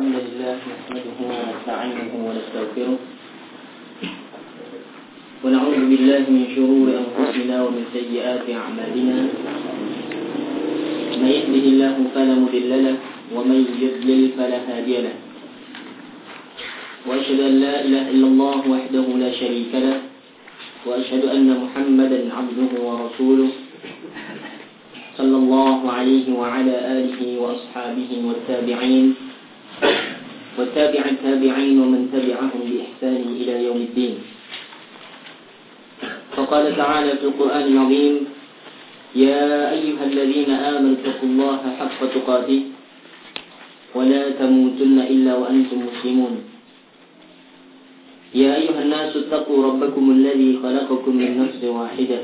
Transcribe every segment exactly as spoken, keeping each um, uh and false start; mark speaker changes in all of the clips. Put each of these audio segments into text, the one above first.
Speaker 1: الحمد لله نحمده ونستعينه ونستغفره ونعوذ بالله من شرور أنفسنا ومن سيئات أعمالنا. من يهده الله فلا مضل له ومن يضلل فلا هادي له. وأشهد أن لا إله إلا الله وحده لا شريك له وأشهد أن محمدا عبده ورسوله صلى الله عليه وعلى آله وأصحابه والتابعين والتابع التابعين ومن تبعهم بإحسان إلى يوم الدين. فقال تعالى في القرآن العظيم: يا أيها الذين آمنوا اتقوا الله حق تقاته ولا تموتن إلا وأنتم مسلمون. يا أيها الناس اتقوا ربكم الذي خلقكم من نفس واحدة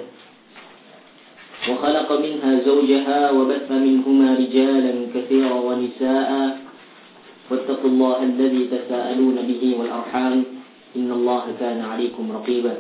Speaker 1: وخلق منها زوجها وبث منهما رجالا كثيرا ونساء واتقوا الله الذي تساءلون به والأرحام إن الله كان عليكم رقيبا.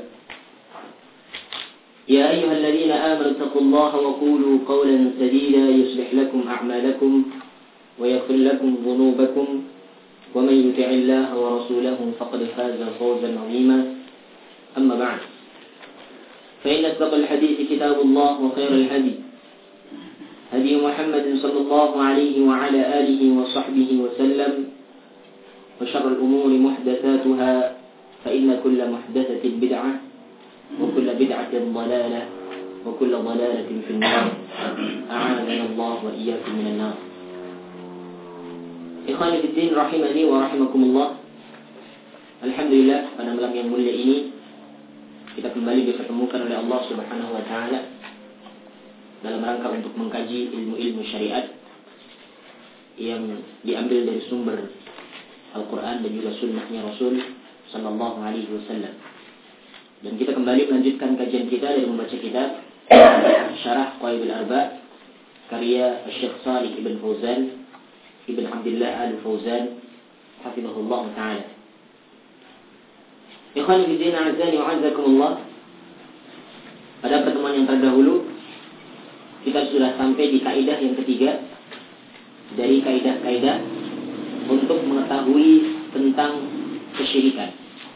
Speaker 1: يا أيها الذين آمنوا اتقوا الله وقولوا قولا سديدا يصلح لكم أعمالكم ويغفر لكم ذنوبكم ومن يطع الله ورسوله فقد فاز فوزا عظيما. أما بعد، فإن أصدق الحديث كتاب الله وخير الهدي هدي محمد صلى الله عليه وعلى آله وصحبه وسلم وشر الأمور محدثاتها فإن كل محدثة بدعة وكل بدعة ضلالة وكل ضلالة في النار. أعاذنا الله وإياكم من النار. Ikhwani fiddin rahimani wa rahimakumullah. Alhamdulillah, pada malam yang mulia ini kita kembali dipertemukan oleh Allah Subhanahu wa taala dalam rangka untuk mengkaji ilmu-ilmu syariat yang diambil dari sumber Al-Qur'an dan juga sunnahnya Rasul sallallahu alaihi wasallam. Dan kita kembali melanjutkan kajian kita dari membaca kitab Syarah Qawaidul Arba' karya Syekh Shalih Ibn Fauzan Ibn Abdullah Al-Fauzan hafizahullah ta'ala. Ikhwan fiddin a'azani wa a'azakumullah. Pada pertemuan yang terdahulu kita sudah sampai di kaidah yang ketiga dari kaidah-kaidah untuk mengetahui tentang kesyirikan,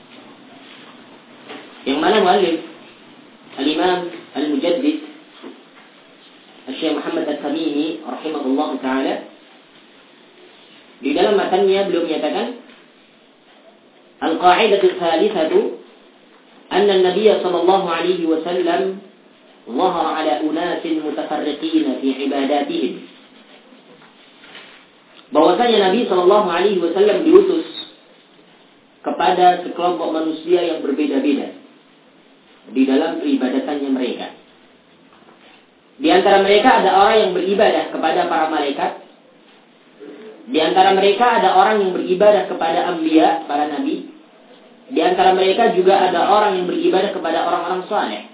Speaker 1: yang mana muallif Al-Imam Al-Mujaddid Syekh Muhammad Al-Tamimi rahimahullah ta'ala di dalam matanya beliau menyatakan Al-Qa'idatu Tsalitsatu anna an-nabiy sallallahu alaihi wasallam dhahara ala unasin mutafarriqin fi ibadatihim. Bahwasanya Nabi sallallahu alaihi wasallam diutus kepada sekelompok manusia yang berbeda-beda di dalam peribadatannya mereka. Di antara mereka ada orang yang beribadah kepada para malaikat. Di antara mereka ada orang yang beribadah kepada anbiya, para nabi. Di antara mereka juga ada orang yang beribadah kepada orang-orang saleh.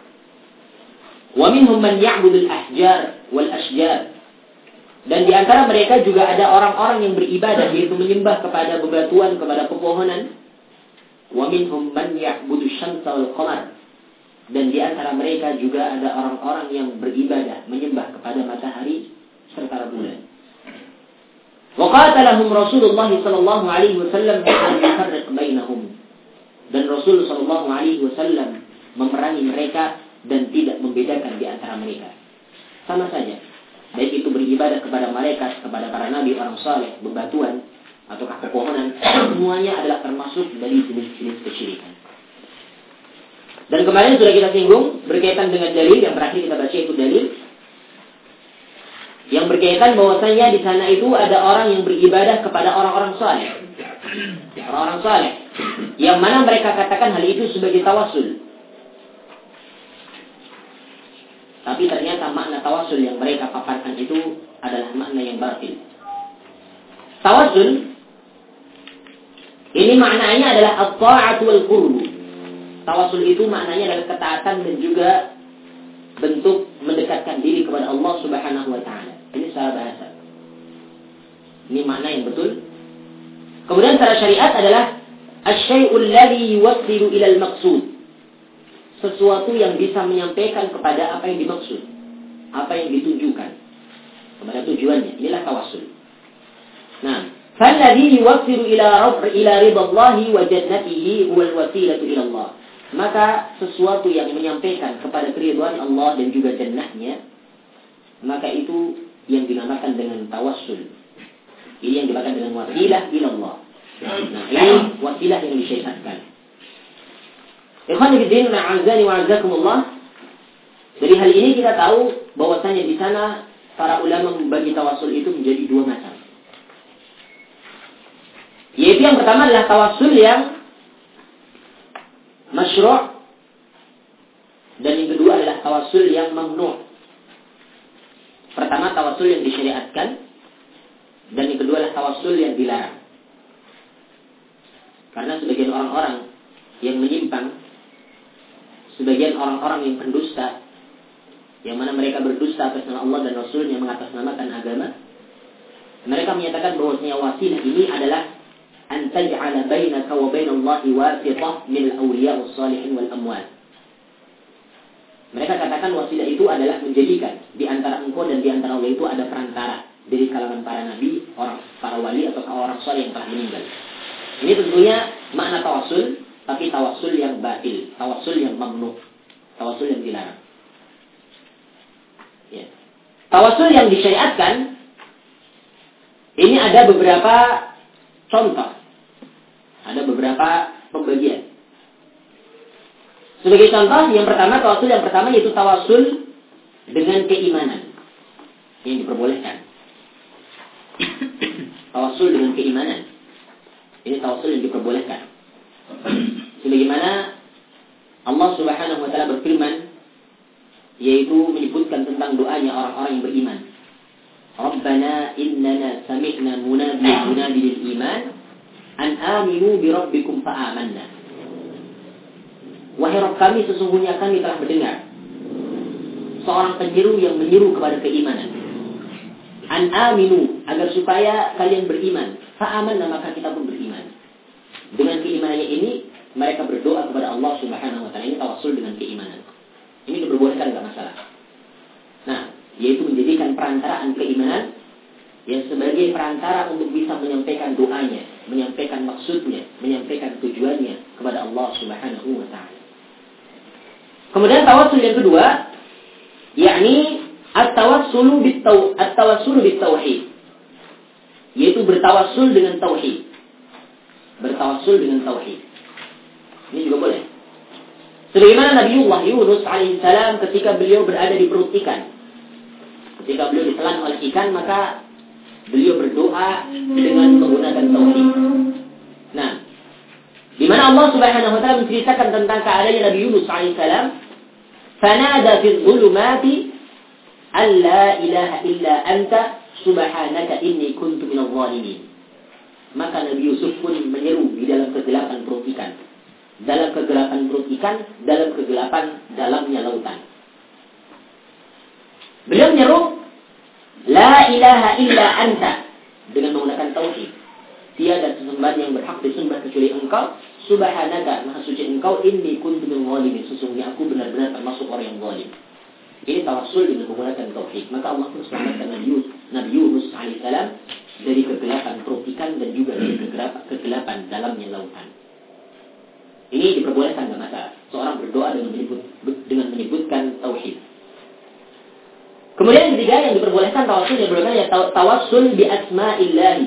Speaker 1: Wa minhum man ya'budul ahjar wal ashjar. Dan di antara mereka juga ada orang-orang yang beribadah, yaitu menyembah kepada bebatuan, kepada pepohonan. Wa minhum man ya'budus syamsa wal qamar. Dan di antara mereka juga ada orang-orang yang beribadah, menyembah kepada matahari serta bulan. وقاتلهم رسول الله صلى الله عليه وسلم أن يفرق بينهم. Dan Rasul sallallahu alaihi wasallam memerangi mereka dan tidak membedakan di antara mereka. Sama saja, baik itu beribadah kepada malaikat, kepada para nabi, orang saleh, bebatuan ataukah pepohonan, semuanya adalah termasuk dari jenis-jenis kesyirikan. Dan kemarin sudah kita singgung berkaitan dengan dalil yang terakhir kita baca, itu dalil yang berkaitan bahwasanya di sana itu ada orang yang beribadah kepada orang-orang saleh. Orang-orang saleh yang mana mereka katakan hal itu sebagai tawassul. Tapi ternyata makna tawassul yang mereka paparkan itu adalah makna yang batil. Tawassul ini maknanya adalah at-ta'atu wal qurb. Tawassul itu maknanya adalah ketaatan dan juga bentuk mendekatkan diri kepada Allah Subhanahu wa taala. Ini secara bahasa. Ini makna yang betul. Kemudian secara syariat adalah asy-syai'ul ladzi yuwassilu ila al-maqsud. Sesuatu yang bisa menyampaikan kepada apa yang dimaksud, apa yang ditujukan, kepada tujuannya. Inilah tawassul. Nah, Falladhi yuwassilu ila ila ridallahi wa jannatihi huwal wasilatu ila Allah. Maka sesuatu yang menyampaikan kepada keridhaan Allah dan juga jannahnya, maka itu yang dinamakan dengan tawassul. Ini yang dinamakan dengan wasilah ila Allah. Nah, ini wasilah yang disyariatkan. Ikhwan fillah, a'azzani wa a'azzakumullah. Dari hal ini kita tahu bahwasanya di sana para ulama membagi tawassul itu menjadi dua macam. Yaitu yang pertama adalah tawassul yang masyru' dan yang kedua adalah tawassul yang mamnu'. Pertama tawassul yang disyariatkan dan yang kedua adalah tawassul yang dilarang. Karena sebagian orang-orang yang menyimpang, sebagian orang-orang yang pendusta, yang mana mereka berdusta atas nama Allah dan Rasul yang mengatasnamakan agama, mereka menyatakan bahwasanya wasilah ini adalah an taj'ala bainaka wa bainallahi wasithah min al-awliya was-salihin wal amwal. Mereka katakan wasilah itu adalah menjadikan di antara engkau dan di antara Allah itu ada perantara dari kalangan para nabi, orang para wali atau orang saleh yang telah meninggal. Ini tentunya makna tawassul, tapi tawassul yang batil, tawassul yang mamnu, tawassul yang dilarang. Ya. Tawassul yang disyariatkan ini ada beberapa contoh, ada beberapa pembagian. Sebagai contoh, yang pertama tawassul yang pertama yaitu tawassul dengan keimanan yang diperbolehkan. Tawassul dengan keimanan ini tawassul yang diperbolehkan. Sebagaimana Allah Subhanahu wa taala berfirman, yaitu menyebutkan tentang doanya orang-orang yang beriman. Rabbana innana sami'na munadiyan munadi lil iman an aminu bi rabbikum fa amanna. Wahai Rabb kami, sesungguhnya kami telah mendengar seorang penyeru yang menyeru kepada keimanan. An aminu, agar supaya kalian beriman. Fa amanna, maka kita pun beriman. Dengan keimanannya ini mereka berdoa kepada Allah Subhanahu wa taala. Ini tawassul dengan keimanan. Ini diperbolehkan, tidak masalah. Nah, yaitu menjadikan perantaraan keimanan yang sebagai perantara untuk bisa menyampaikan doanya, menyampaikan maksudnya, menyampaikan tujuannya kepada Allah Subhanahu wa taala. Kemudian tawassul yang kedua, yakni at-tawassulu bit-tauhid, at-tawassulu bit-tauhid. Yaitu bertawassul dengan tauhid. Bertawassul dengan tauhid. Ini juga boleh. Sebagaimana Nabiullah Yunus alaihissalam ketika beliau berada di perut ikan. Ketika beliau ditelan oleh ikan, maka beliau berdoa dengan menggunakan tauhid. Nah, di mana Allah Subhanahu wa taala menceritakan tentang keadaan Nabi Yunus alaihissalam, "Fanada fi dhulumati alla ilaha illa anta subhanaka inni kuntu minadh dhalimin." Maka Nabi Yusuf pun menyeru di dalam kegelapan perut ikan. Dalam kegelapan perut ikan, dalam kegelapan dalamnya lautan. Beliau menyeru, La ilaha illa anta, dengan menggunakan tauhid. Tiada sesembahan yang berhak disembah kecuali engkau, subhanaka, maha suci engkau, inni kuntu minadh dhalimin, sesungguhnya aku benar-benar termasuk orang yang zalim. Ini tawassul dengan menggunakan tauhid. Maka Allah pun selamatkan Nabi Yunus, Nabi Yunus alaihissalam dari kegelapan perut ikan dan juga dari kegelapan, kegelapan dalamnya lautan. Ini diperbolehkan, tidak masalah. Seorang berdoa dengan menyebut dengan menyebutkan tauhid. Kemudian yang ketiga yang diperbolehkan tawassul yang diperbolehkan ya tawassul bi asma'illahi.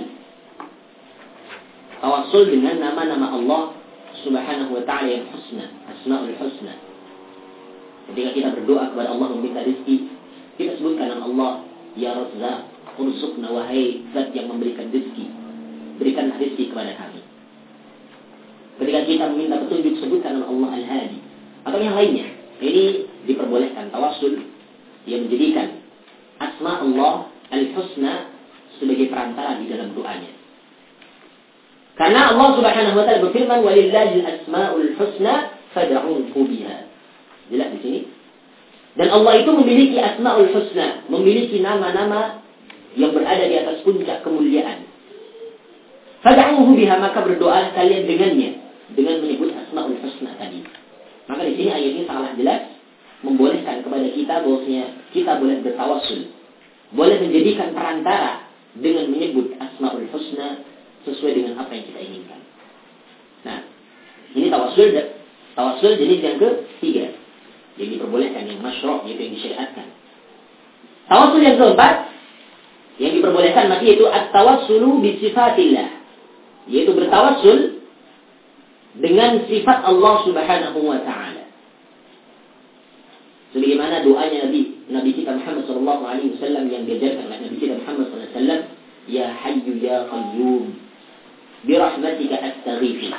Speaker 1: Tawassul dengan nama-nama Allah Subhanahu wa taala yang husna, asmaul husna. Ketika kita berdoa kepada Allah meminta rezeki, kita sebutkan nama Allah, ya Razzaq, urzuqna, wahai Zat yang memberikan rezeki, berikan rezeki kepada kami. Ketika kita meminta petunjuk, sebutkan nama Allah Al-Hadi atau yang lainnya. Ini diperbolehkan tawassul yang menjadikan asma Allah Al-Husna sebagai perantara di dalam doanya. Karena Allah Subhanahu wa taala berfirman, "Walillahil asmaul husna fad'uhu biha." Jelas di sini. Dan Allah itu memiliki asmaul husna, memiliki nama-nama yang berada di atas puncak kemuliaan. Fad'uhu biha, maka berdoalah kalian dengannya, dengan menyebut asmaul husna tadi. Maka di sini ayat ini sangat jelas membolehkan kepada kita bahwasanya kita boleh bertawassul, boleh menjadikan perantara dengan menyebut asmaul husna sesuai dengan apa yang kita inginkan. Nah, ini tawassul, tawassul jenis yang ketiga yang diperbolehkan, yang masyru', yaitu yang disyariatkan. Tawassul yang keempat yang diperbolehkan masih yaitu at-tawassulu bi sifatillah, yaitu bertawassul dengan sifat Allah Subhanahu wa taala. Sebagaimana doanya Nabi Nabi kita Muhammad sallallahu alaihi wasallam yang diajarkan oleh Nabi kita Muhammad sallallahu alaihi wasallam, ya hayyu ya qayyum bi rahmatika astaghith.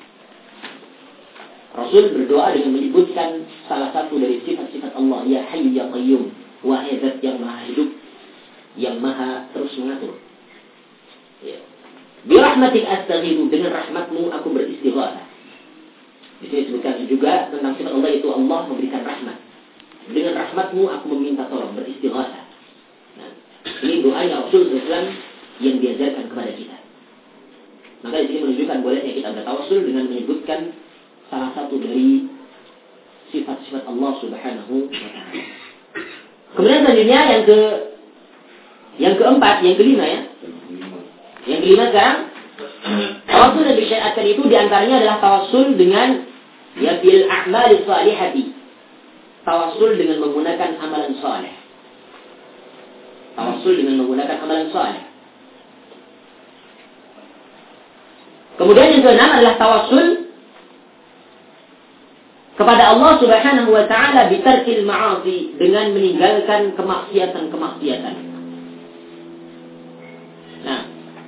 Speaker 1: Rasul berdoa dengan menyebutkan salah satu dari sifat-sifat Allah, ya hayyu ya qayyum, wahai zat yang maha hidup, yang maha terus mengatur. Ya. Bi rahmatika astaghith, dengan rahmatmu aku beristighatsah. Di sini disebutkan juga tentang sifat Allah, itu Allah memberikan rahmat. Dengan rahmatmu aku meminta tolong, beristighatsah. Nah, ini doa yang Rasul sallallahu alaihi wasallam yang diajarkan kepada kita. Maka di sini menunjukkan bolehnya kita bertawassul dengan menyebutkan salah satu dari sifat-sifat Allah Subhanahu wa taala. Kemudian selanjutnya yang ke yang keempat, yang kelima ya. Yang kelima sekarang, tawassul yang disyariatkan itu diantaranya adalah tawassul dengan ya bil a'mali shalihati. Tawassul dengan menggunakan amalan saleh. Tawassul dengan menggunakan amalan saleh. Kemudian yang keenam adalah tawassul kepada Allah Subhanahu wa taala bi tarkil ma'asi, dengan meninggalkan kemaksiatan-kemaksiatan. Nah,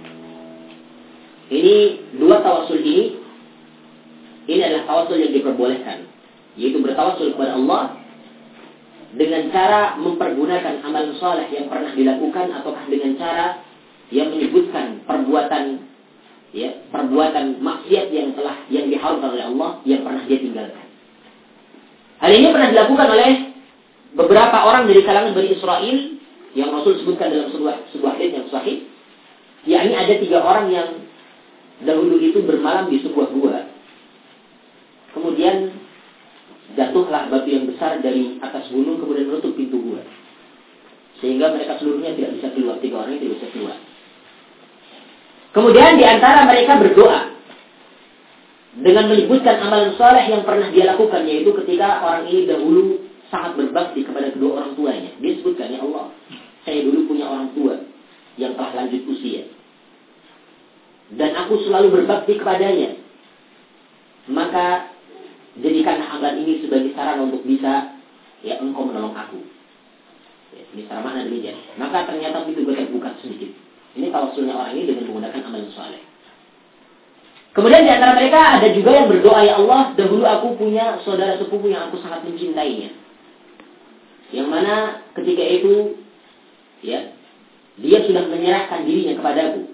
Speaker 1: ini dua tawassul ini ini adalah tawassul yang diperbolehkan, yaitu bertawassul kepada Allah dengan cara mempergunakan amalan saleh yang pernah dilakukan, ataukah dengan cara yang menyebutkan perbuatan ya, perbuatan maksiat yang telah yang diharamkan oleh Allah yang pernah dia tinggalkan. Hal ini pernah dilakukan oleh beberapa orang dari kalangan Bani Israel yang Rasul sebutkan dalam sebuah sebuah hadis yang sahih. Yakni ada tiga orang yang dahulu itu bermalam di sebuah gua. Kemudian jatuhlah batu yang besar dari atas gunung kemudian menutup pintu gua. Sehingga mereka seluruhnya tidak bisa keluar, tiga orang itu tidak bisa keluar. Kemudian di antara mereka berdoa dengan menyebutkan amalan saleh yang pernah dia lakukan, yaitu ketika orang ini dahulu sangat berbakti kepada kedua orang tuanya. Dia sebutkan, ya Allah, saya dulu punya orang tua yang telah lanjut usia, dan aku selalu berbakti kepadanya. Maka jadikanlah amalan ini sebagai sarana untuk bisa ya engkau menolong aku. Ya, ini cara makna demikian. Maka ternyata itu juga terbuka sedikit. Ini tawassulnya orang ini dengan menggunakan amalan saleh. Kemudian di antara mereka ada juga yang berdoa, ya Allah, dahulu aku punya saudara sepupu yang aku sangat mencintainya, yang mana ketika itu ya dia sudah menyerahkan dirinya kepadaku.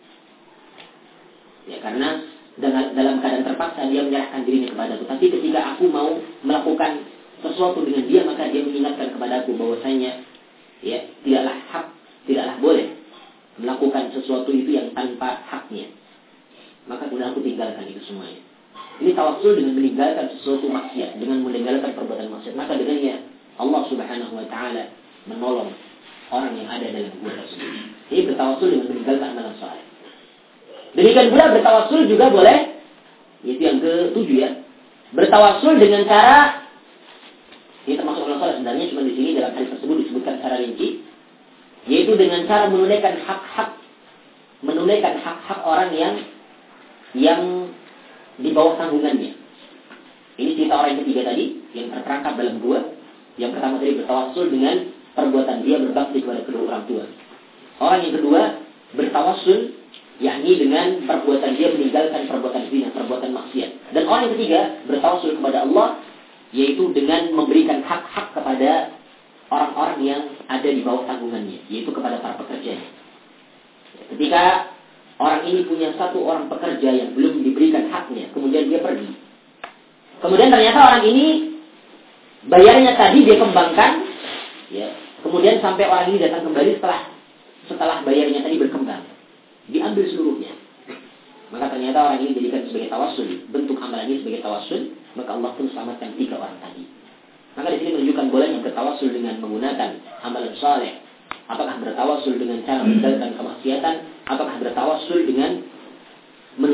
Speaker 1: Ya, karena dalam keadaan terpaksa dia menyerahkan dirinya kepadaku. Tapi ketika aku mau melakukan sesuatu dengan dia, maka dia mengingatkan kepadaku bahwasanya ya tidaklah hak, tidaklah boleh melakukan sesuatu itu yang tanpa haknya. Maka kemudian aku tinggalkan itu semuanya. Ini tawassul dengan meninggalkan sesuatu maksiat, dengan meninggalkan perbuatan maksiat. Maka dengannya Allah Subhanahu wa taala menolong orang yang ada dalam gua tersebut. Ini bertawassul dengan meninggalkan amalan saleh. Demikian pula bertawassul juga boleh, itu yang ketujuh ya. Bertawassul dengan cara, ini termasuk amalan saleh sebenarnya, cuma di sini dalam hadis tersebut disebutkan secara rinci, yaitu dengan cara menunaikan hak-hak, menunaikan hak-hak orang yang yang di bawah tanggungannya. Ini cerita orang yang ketiga tadi yang terperangkap dalam gua. Yang pertama tadi bertawassul dengan perbuatan dia berbakti kepada kedua orang tua. Orang yang kedua bertawassul yakni dengan perbuatan dia meninggalkan perbuatan zina, perbuatan maksiat. Dan orang yang ketiga bertawassul kepada Allah, yaitu dengan memberikan hak-hak kepada orang-orang yang ada di bawah tanggungannya, yaitu kepada para pekerja. Ketika orang ini punya satu orang pekerja yang belum diberikan haknya, kemudian dia pergi. Kemudian ternyata orang ini bayarnya tadi dia kembangkan, ya. Kemudian sampai orang ini datang kembali setelah setelah bayarnya tadi berkembang, diambil seluruhnya. Maka ternyata orang ini dijadikan sebagai tawassul, bentuk amalan ini sebagai tawassul, maka Allah pun selamatkan tiga orang tadi. Maka di sini menunjukkan bolehnya bertawassul dengan menggunakan amalan saleh. Apakah bertawassul dengan cara meninggalkan kemaksiatan, apakah bertawassul dengan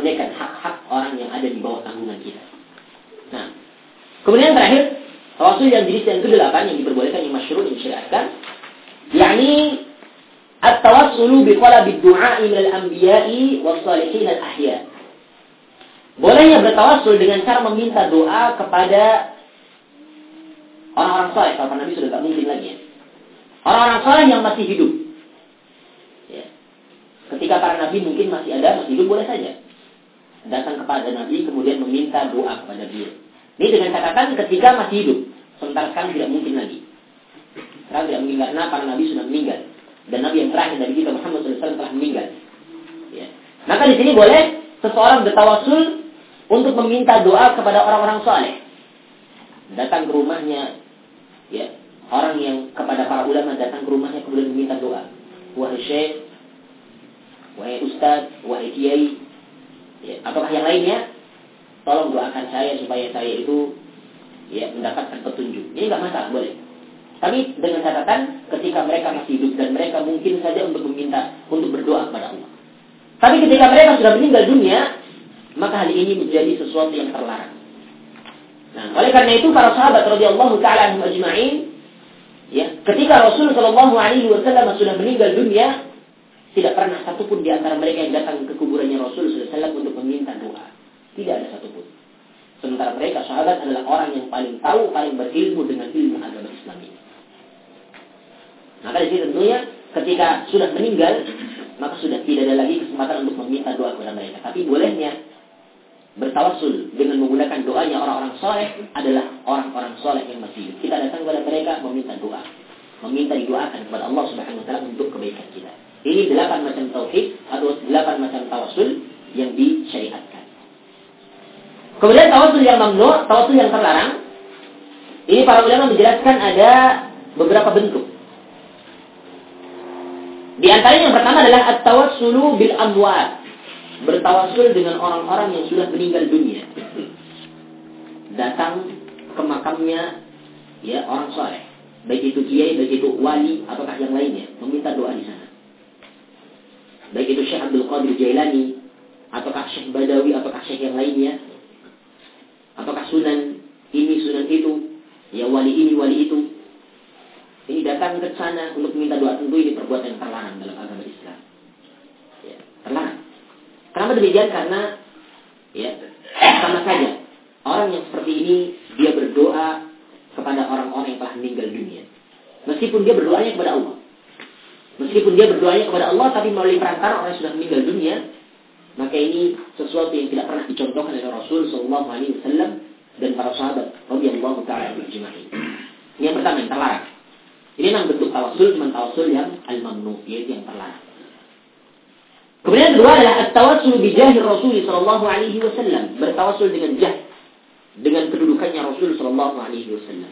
Speaker 1: menunaikan hak-hak orang yang ada di bawah tanggungan kita. Nah, kemudian terakhir, tawasul yang jenis yang kedelapan yang diperbolehkan, yang masyhur, yang disyariatkan, yakni at-tawassulu bi talabi du'a min al-anbiya'i was-salihin al-ahya. Bolehnya bertawassul dengan cara meminta doa kepada orang-orang saleh. Kalau para nabi sudah tak mungkin lagi ya. Orang-orang saleh yang masih hidup. Ya. Ketika para nabi mungkin masih ada, masih hidup, boleh saja datang kepada nabi kemudian meminta doa kepada dia. Ini dengan catatan ketika masih hidup. Sementara sekarang tidak mungkin lagi. Sekarang tidak mungkin karena para nabi sudah meninggal. Dan nabi yang terakhir dari kita Muhammad shallallahu alaihi wasallam telah meninggal. Ya. Maka di sini boleh seseorang bertawassul untuk meminta doa kepada orang-orang saleh. Datang ke rumahnya, ya, orang yang kepada para ulama datang ke rumahnya kemudian meminta doa. Wahai syekh, wahai ustaz, wahai kiai, ya, ataukah yang lainnya, tolong doakan saya supaya saya itu ya mendapatkan petunjuk. Ini enggak masalah, boleh. Tapi dengan catatan ketika mereka masih hidup dan mereka mungkin saja untuk meminta, untuk berdoa kepada Allah. Tapi ketika mereka sudah meninggal dunia, maka hal ini menjadi sesuatu yang terlarang. Nah, oleh karena itu para sahabat radhiyallahu taala anhum ajma'in, ya, ketika Rasul sallallahu alaihi wasallam sudah meninggal dunia, tidak pernah satupun di antara mereka yang datang ke kuburannya Rasul sallallahu alaihi wasallam untuk meminta doa. Tidak ada satupun. Sementara mereka sahabat adalah orang yang paling tahu, paling berilmu dengan ilmu agama Islam ini. Maka di sini tentunya ketika sudah meninggal, maka sudah tidak ada lagi kesempatan untuk meminta doa kepada mereka. Tapi bolehnya bertawassul dengan menggunakan doanya orang-orang soleh adalah orang-orang soleh yang masih hidup. Kita datang kepada mereka meminta doa, meminta didoakan kepada Allah Subhanahu Wa Taala untuk kebaikan kita. Ini delapan macam tauhid atau delapan macam tawassul yang disyariatkan. Kemudian tawassul yang mamnu, tawassul yang terlarang. Ini para ulama menjelaskan ada beberapa bentuk. Di antaranya yang pertama adalah at-tawassulu bil amwat. Bertawassul dengan orang-orang yang sudah meninggal dunia. Datang ke makamnya ya orang saleh, baik itu kiai, baik itu wali ataukah yang lainnya, meminta doa di sana. Baik itu Syekh Abdul Qadir Jailani ataukah Syekh Badawi ataukah Syekh yang lainnya, ataukah sunan ini sunan itu, ya wali ini wali itu. Ini datang ke sana untuk meminta doa, tentu ini perbuatan yang terlarang dalam agama Islam. Ya, terlarang. Kenapa demikian? Karena ya sama saja orang yang seperti ini dia berdoa kepada orang-orang yang telah meninggal dunia. Meskipun dia berdoanya kepada Allah, meskipun dia berdoanya kepada Allah, tapi melalui perantara orang yang sudah meninggal dunia, maka ini sesuatu yang tidak pernah dicontohkan oleh Rasul Sallallahu Alaihi Wasallam dan para sahabat radhiyallahu taala anhum ajma'in. Ini yang pertama yang terlarang. Ini memang bentuk tawassul, cuma tawassul yang al-mamnu, yaitu yang terlarang. Kemudian kedua adalah at-tawassul bi jahi Rasul sallallahu alaihi wasallam, bertawassul dengan jah, dengan kedudukannya Rasul sallallahu alaihi wasallam.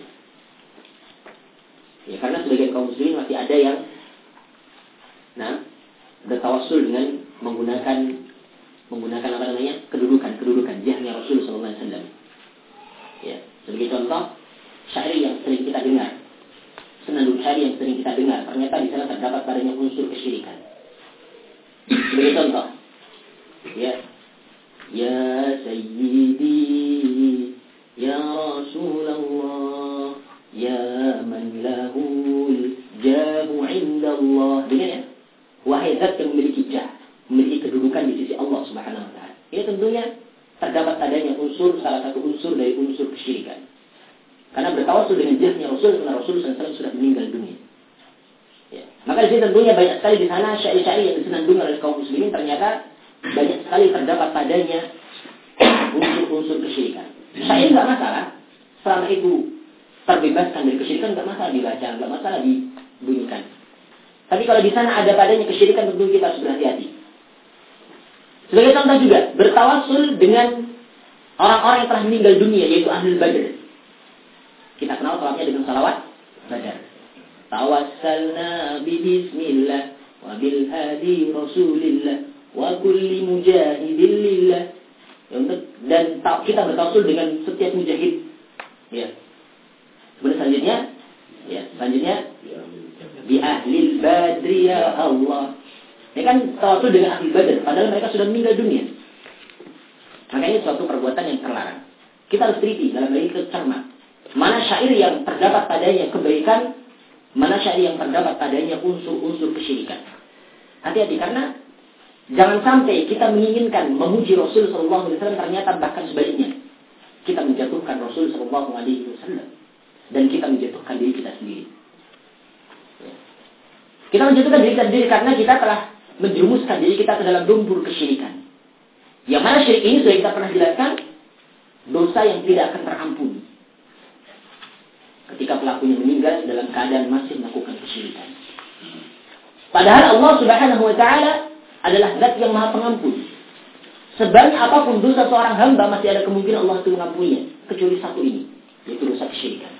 Speaker 1: Ya, karena sebagian kaum muslimin masih ada yang nah, bertawassul dengan menggunakan menggunakan apa namanya? kedudukan, kedudukan jahnya Rasul sallallahu alaihi wasallam. Ya, sebagai contoh, syair yang sering kita dengar. Senandung syair yang sering kita dengar, ternyata di sana terdapat padanya unsur kesyirikan. Sebagai contoh, ya, ya Sayyidi, ya Rasulullah, ya man lahul jahu indallah. Dengar ya, wahai zat yang memiliki jah, memiliki kedudukan di sisi Allah Subhanahu Wa Taala. Ini tentunya terdapat padanya unsur, salah satu unsur dari unsur kesyirikan. Karena bertawassul dengan jahnya Rasul, karena Rasul sallallahu alaihi wasallam sudah meninggal dunia. Ya. Maka di sini tentunya banyak sekali di sana syair-syair yang disenandungkan oleh kaum muslimin, ternyata banyak sekali terdapat padanya unsur-unsur kesyirikan. Syair nggak masalah, selama itu terbebaskan dari kesyirikan nggak masalah dibaca, nggak masalah dibunyikan. Tapi kalau di sana ada padanya kesyirikan, tentu kita harus berhati-hati. Sebagai contoh juga, bertawassul dengan orang-orang yang telah meninggal dunia, yaitu Ahlul Badr. Kita kenal salatnya dengan salawat Badar. Tawassalna bi bismillah wa bil hadi rasulillah wa kulli mujahidin lillah. Dan kita bertawassul dengan setiap mujahid. Ya. Kemudian selanjutnya, ya, selanjutnya bi ahlil badri ya Allah. Ini kan tawassul dengan ahli Badar, padahal mereka sudah meninggal dunia. Kita harus teliti dalam hal ini cermat. Mana syair yang terdapat padanya kebaikan, mana syair yang terdapat padanya unsur-unsur kesyirikan. Hati-hati, karena jangan sampai kita menginginkan memuji Rasul Sallallahu Alaihi Wasallam, ternyata bahkan sebaliknya kita menjatuhkan Rasul Sallallahu Alaihi Wasallam dan kita menjatuhkan diri kita sendiri. Kita menjatuhkan diri kita sendiri karena kita telah menjerumuskan diri kita ke dalam lumpur kesyirikan. Yang mana syirik ini sudah kita pernah jelaskan, dosa yang tidak akan terampuni ketika pelakunya meninggal dalam keadaan masih melakukan kesyirikan. Padahal Allah Subhanahu wa taala adalah zat yang Maha Pengampun. Sebanyak apapun dosa seorang hamba, masih ada kemungkinan Allah itu mengampuninya, kecuali satu ini, yaitu dosa kesyirikan.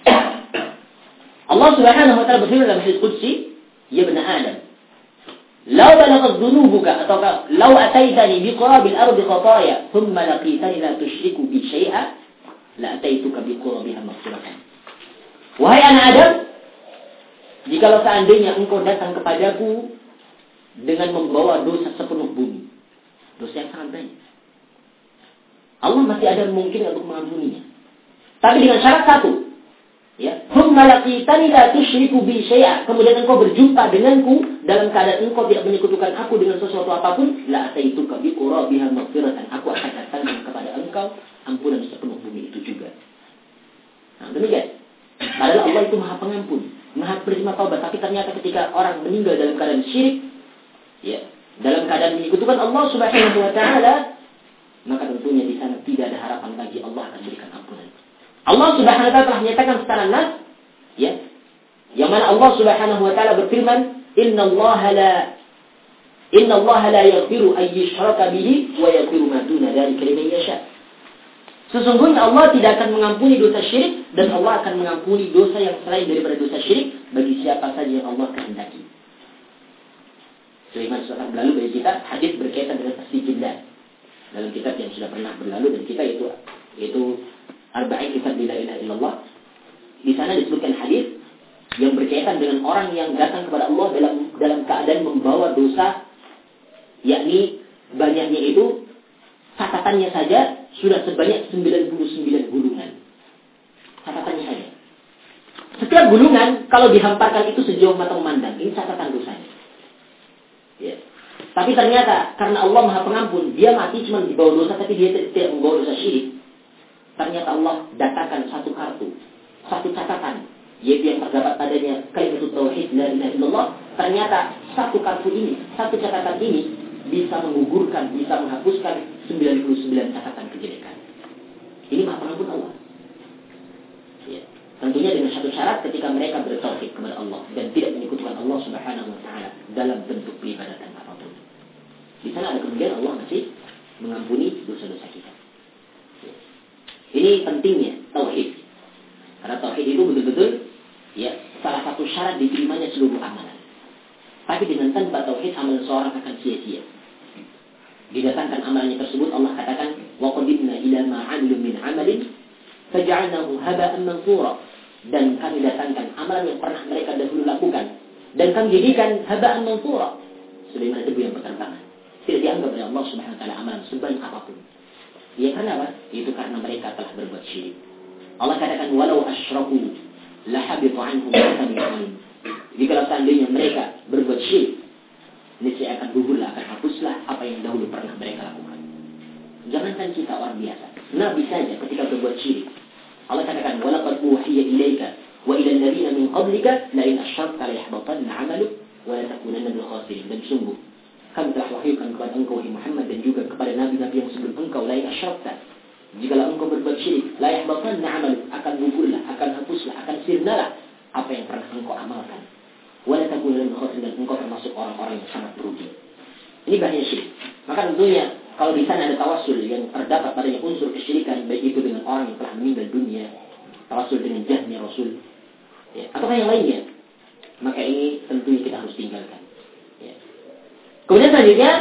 Speaker 1: Allah Subhanahu wa taala berfirman dalam hadis qudsi, "Ya bani Adam, law balaghat dhunubuka atau law ataitani biqurabil ardi khataaya, thumma laqitani la tusyriku bi syai'a, la ataituka biqurabiha maghfiratan." Wahai anak Adam, jikalau seandainya engkau datang kepadaku dengan membawa dosa sepenuh bumi, dosa yang sangat banyak, Allah masih ada mungkin untuk mengampuninya. Tapi dengan syarat satu, ya, thumma laqitani la tusyriku bi syai'a, kemudian engkau berjumpa denganku dalam keadaan engkau tidak menyekutukan aku dengan sesuatu apapun, la ataituka bi qurabiha maghfiratan, aku akan datangkan kepada engkau ampunan sepenuh bumi itu juga. Nah, demikian. Padahal Allah itu Maha Pengampun, Maha Penerima taubat. Tapi ternyata ketika orang meninggal dalam keadaan syirik, ya, dalam keadaan menyekutukan Allah Subhanahu wa taala, maka tentunya di sana tidak ada harapan bagi Allah akan berikan ampunan. Allah Subhanahu wa taala telah menyatakan secara nas, ya, yang mana Allah Subhanahu wa taala berfirman, "Inna Allah la Inna Allah la yaghfiru an yushraka bihi wa yaghfiru ma duna dzalika liman yasha." Sesungguhnya Allah tidak akan mengampuni dosa syirik, dan Allah akan mengampuni dosa yang selain daripada dosa syirik bagi siapa saja yang Allah kehendaki. Sebagaimana sudah berlalu bagi kita hadis berkaitan dengan istijlal dalam kitab yang sudah pernah berlalu dan kita itu yaitu Arba'in Kitab La Ilaha Illallah. Di sana disebutkan hadis yang berkaitan dengan orang yang datang kepada Allah dalam dalam keadaan membawa dosa, yakni banyaknya itu catatannya saja sudah sebanyak sembilan puluh sembilan gulungan. Catatannya saja. Setiap gulungan kalau dihamparkan itu sejauh mata memandang, ini catatan dosanya. Ya. Tapi ternyata karena Allah Maha Pengampun, dia mati cuma di bawah dosa tapi dia tidak membawa dosa syirik. Ternyata Allah datangkan satu kartu, satu catatan, yaitu yang terdapat padanya kalimat tauhid la ilaha illallah. Ternyata satu kartu ini, satu catatan ini bisa menggugurkan, bisa menghapuskan sembilan puluh sembilan catatan kejelekan. Ini Maha Pengampun Allah. Ya. Tentunya dengan satu syarat, ketika mereka bertauhid kepada Allah dan tidak menyekutukan Allah Subhanahu wa taala dalam bentuk peribadatan apapun. Di sana ada kemungkinan Allah masih mengampuni dosa-dosa kita. Ya. Ini pentingnya tauhid. Karena tauhid itu betul-betul ya salah satu syarat diterimanya seluruh amalan. Tapi dengan tanpa tauhid, amalan seorang akan sia-sia. Didatangkan amalannya tersebut, Allah katakan, wa qadimna ila ma 'amilu min 'amalin faj'alnahu haba'an mansura. Dan kami datangkan amalan yang pernah mereka dahulu lakukan dan kami jadikan haba'an mansura, sebagaimana debu yang berterbangan. Tidak dianggap oleh Allah Subhanahu wa taala amalan sebanyak apapun. Ya karena apa? Itu karena mereka telah berbuat syirik. Allah katakan, walau asyraku la habita 'anhum ma kanu ya'malun. Jika seandainya mereka berbuat syirik, niscaya akan gugurlah, akan hapuslah apa yang dahulu pernah mereka lakukan. Jangankan kita orang biasa, Nabi saja ketika berbuat syirik, Allah katakan, walaqad uhiya ilaika wa ila alladziina min qablika la in asyrakta la yahbatanna 'amaluk wa la takunanna minal khasirin. Dan sungguh kami telah wahyukan kepada engkau wahai Muhammad dan juga kepada nabi-nabi yang sebelum engkau, la in asyrakta, jikalau engkau berbuat syirik, la yahbatanna 'amaluk, akan gugurlah, akan hapuslah, akan sirnalah apa yang pernah engkau amalkan. Wala takunanna minal khasirin, dan engkau termasuk orang-orang yang sangat merugi. Ini bahaya syirik. Maka tentunya kalau di sana ada tawassul yang terdapat padanya unsur kesyirikan, baik itu dengan orang yang telah meninggal dunia, tawassul dengan jahnya Rasul, ya, atau yang lainnya, maka ini tentunya kita harus tinggalkan. Ya. Kemudian selanjutnya,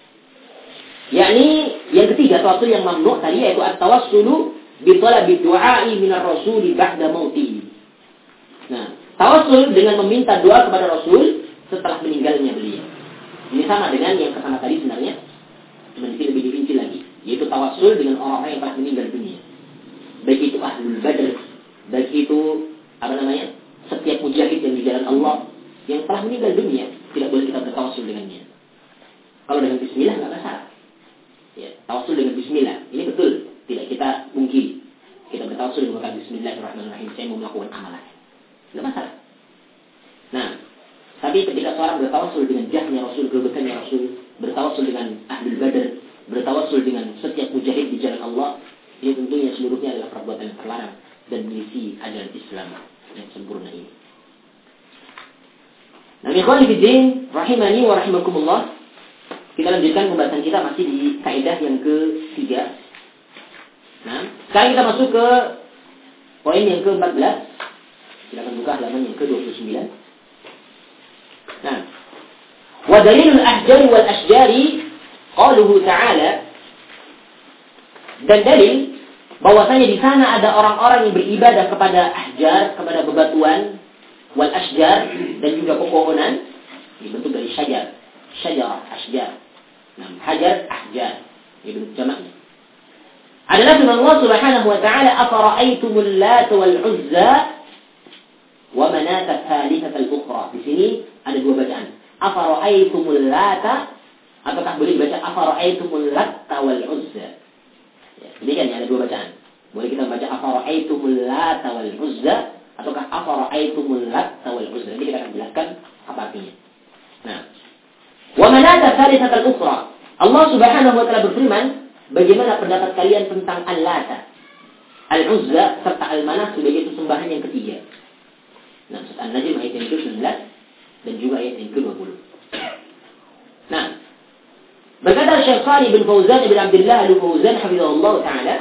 Speaker 1: yakni yang ketiga tawassul yang mamnu tadi, yaitu at-tawassulu bi talabi du'a'i minar rasuli ba'da mautihi. Nah, tawassul dengan meminta doa kepada Rasul setelah meninggalnya beliau. Ini sama dengan yang pertama tadi sebenarnya, cuma di sini lebih dirinci lagi, yaitu tawassul dengan orang-orang yang telah meninggal dunia. baik itu Ahlul Badr, baik itu apa namanya, setiap mujahid yang di jalan Allah yang telah meninggal dunia, tidak boleh kita bertawasul dengannya. Kalau dengan bismillah nggak masalah. Ya, tawasul dengan bismillah, ini betul, tidak kita mungkin kita bertawasul dengan bismillahirrahmanirrahim, saya mau melakukan amalan, nggak masalah. Nah, tapi ketika seorang bertawasul dengan jahnya Rasul, kedudukannya Rasul, bertawasul dengan Ahlul Badr, bertawasul dengan setiap mujahid di jalan Allah, ini tentunya seluruhnya adalah perbuatan yang terlarang dan misi ajaran Islam yang sempurna ini. Nah, ikhwan fillah rahimani wa rahimakumullah, kita lanjutkan pembahasan kita masih di kaidah yang ketiga. Nah, sekarang kita masuk ke poin yang ke-empat belas. Silakan buka halaman yang ke-dua puluh sembilan. Nah, wa dalilul ahjari wal ashjari qauluhu ta'ala, dan dalil bahwasanya di sana ada orang-orang yang beribadah kepada ahjar, kepada bebatuan, wal ashjar, dan juga pepohonan, dibentuk dari syajar, syajarah, ashjar. Nah, hajar, ahjar, ini bentuk jamaknya. Adalah firman Allah Subhanahu wa ta'ala, afara'aitumul Lat wal Uzza wa manat ats-tsalitsata al-ukhra. Di sini ada dua bacaan. Afara'aitumul Lata, ataukah boleh baca afara'aitumul Latta wal Uzza? Ya, demikian ya, ada dua bacaan. Boleh kita baca afara'aitumul Lata wal Uzza, ataukah afara'aitumul Latta wal Uzza. Nanti kita akan jelaskan apa artinya. Nah, wa manat ats-tsalitsata al-ukhra. Allah Subhanahu wa ta'ala berfirman, bagaimana pendapat kalian tentang Al-Lata, Al-Uzza, serta Al-Manah sebagai sesembahan yang ketiga? Nah, surat An-Najm ayat yang ke sembilan dan juga ayat yang ke dua puluh. Nah, berkata Syekh Shalih bin Fauzan bin Abdullah Al-Fauzan hafizahullah ta'ala,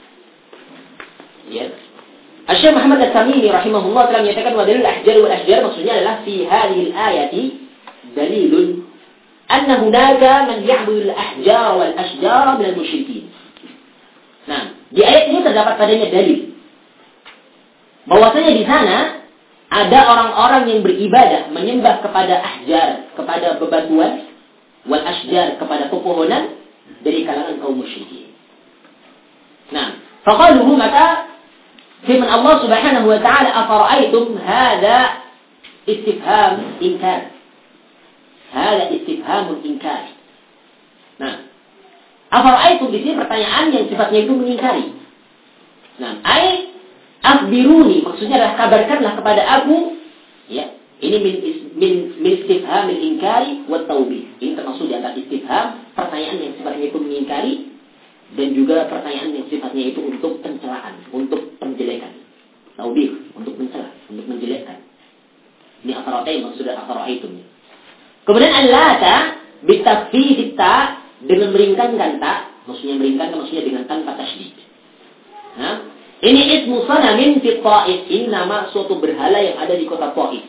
Speaker 1: ya, Syekh Muhammad Al-Tamimi rahimahullah telah menyatakan wa dalil ahjar wal ashjar, maksudnya adalah fi hadhihi al-ayati dalilun anna hunaka man ya'budu al-ahjar wal ashjar min al-musyrikin. Nah, di ayat ini terdapat padanya dalil bahwasanya di sana ada orang-orang yang beribadah, menyembah kepada ahjar, kepada bebatuan, wal ashjar, kepada pepohonan, dari kalangan kaum musyrikin. Nah, faqaluhu, maka firman Allah Subhanahu wa ta'ala, afara'aitum, hadza istifham inkar. Hadza istifhamul inkar. Nah, afara'aitum di sini pertanyaan yang sifatnya itu mengingkari. Nah, ai akhbiruni, maksudnya adalah kabarkanlah kepada aku, ya. Ini min min, min istifhamil inkari wa taubih. Ini termasuk di antara istifham, pertanyaan yang sifatnya itu mengingkari, dan juga pertanyaan yang sifatnya itu untuk pencelaan, untuk penjelekan. Taubih, untuk mencela, untuk menjelekkan. Ini afara'aitum, maksudnya afara'aitum. Kemudian al-Lata bitakfif ta, dengan meringkankan ta, maksudnya meringkankan maksudnya dengan tanpa tasydid. Nah, ini ismu sanamin fi Taif, ini nama suatu berhala yang ada di kota Taif.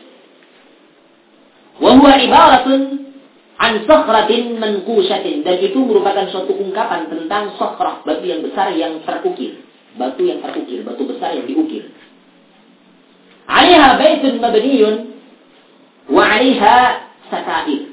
Speaker 1: Wa huwa ibaratun an sakhratin manqushatin, dan itu merupakan suatu ungkapan tentang sakhrah, batu yang besar yang terukir, batu yang terukir, batu besar yang diukir. 'Alaiha baitun mabniyun wa 'alaiha satair.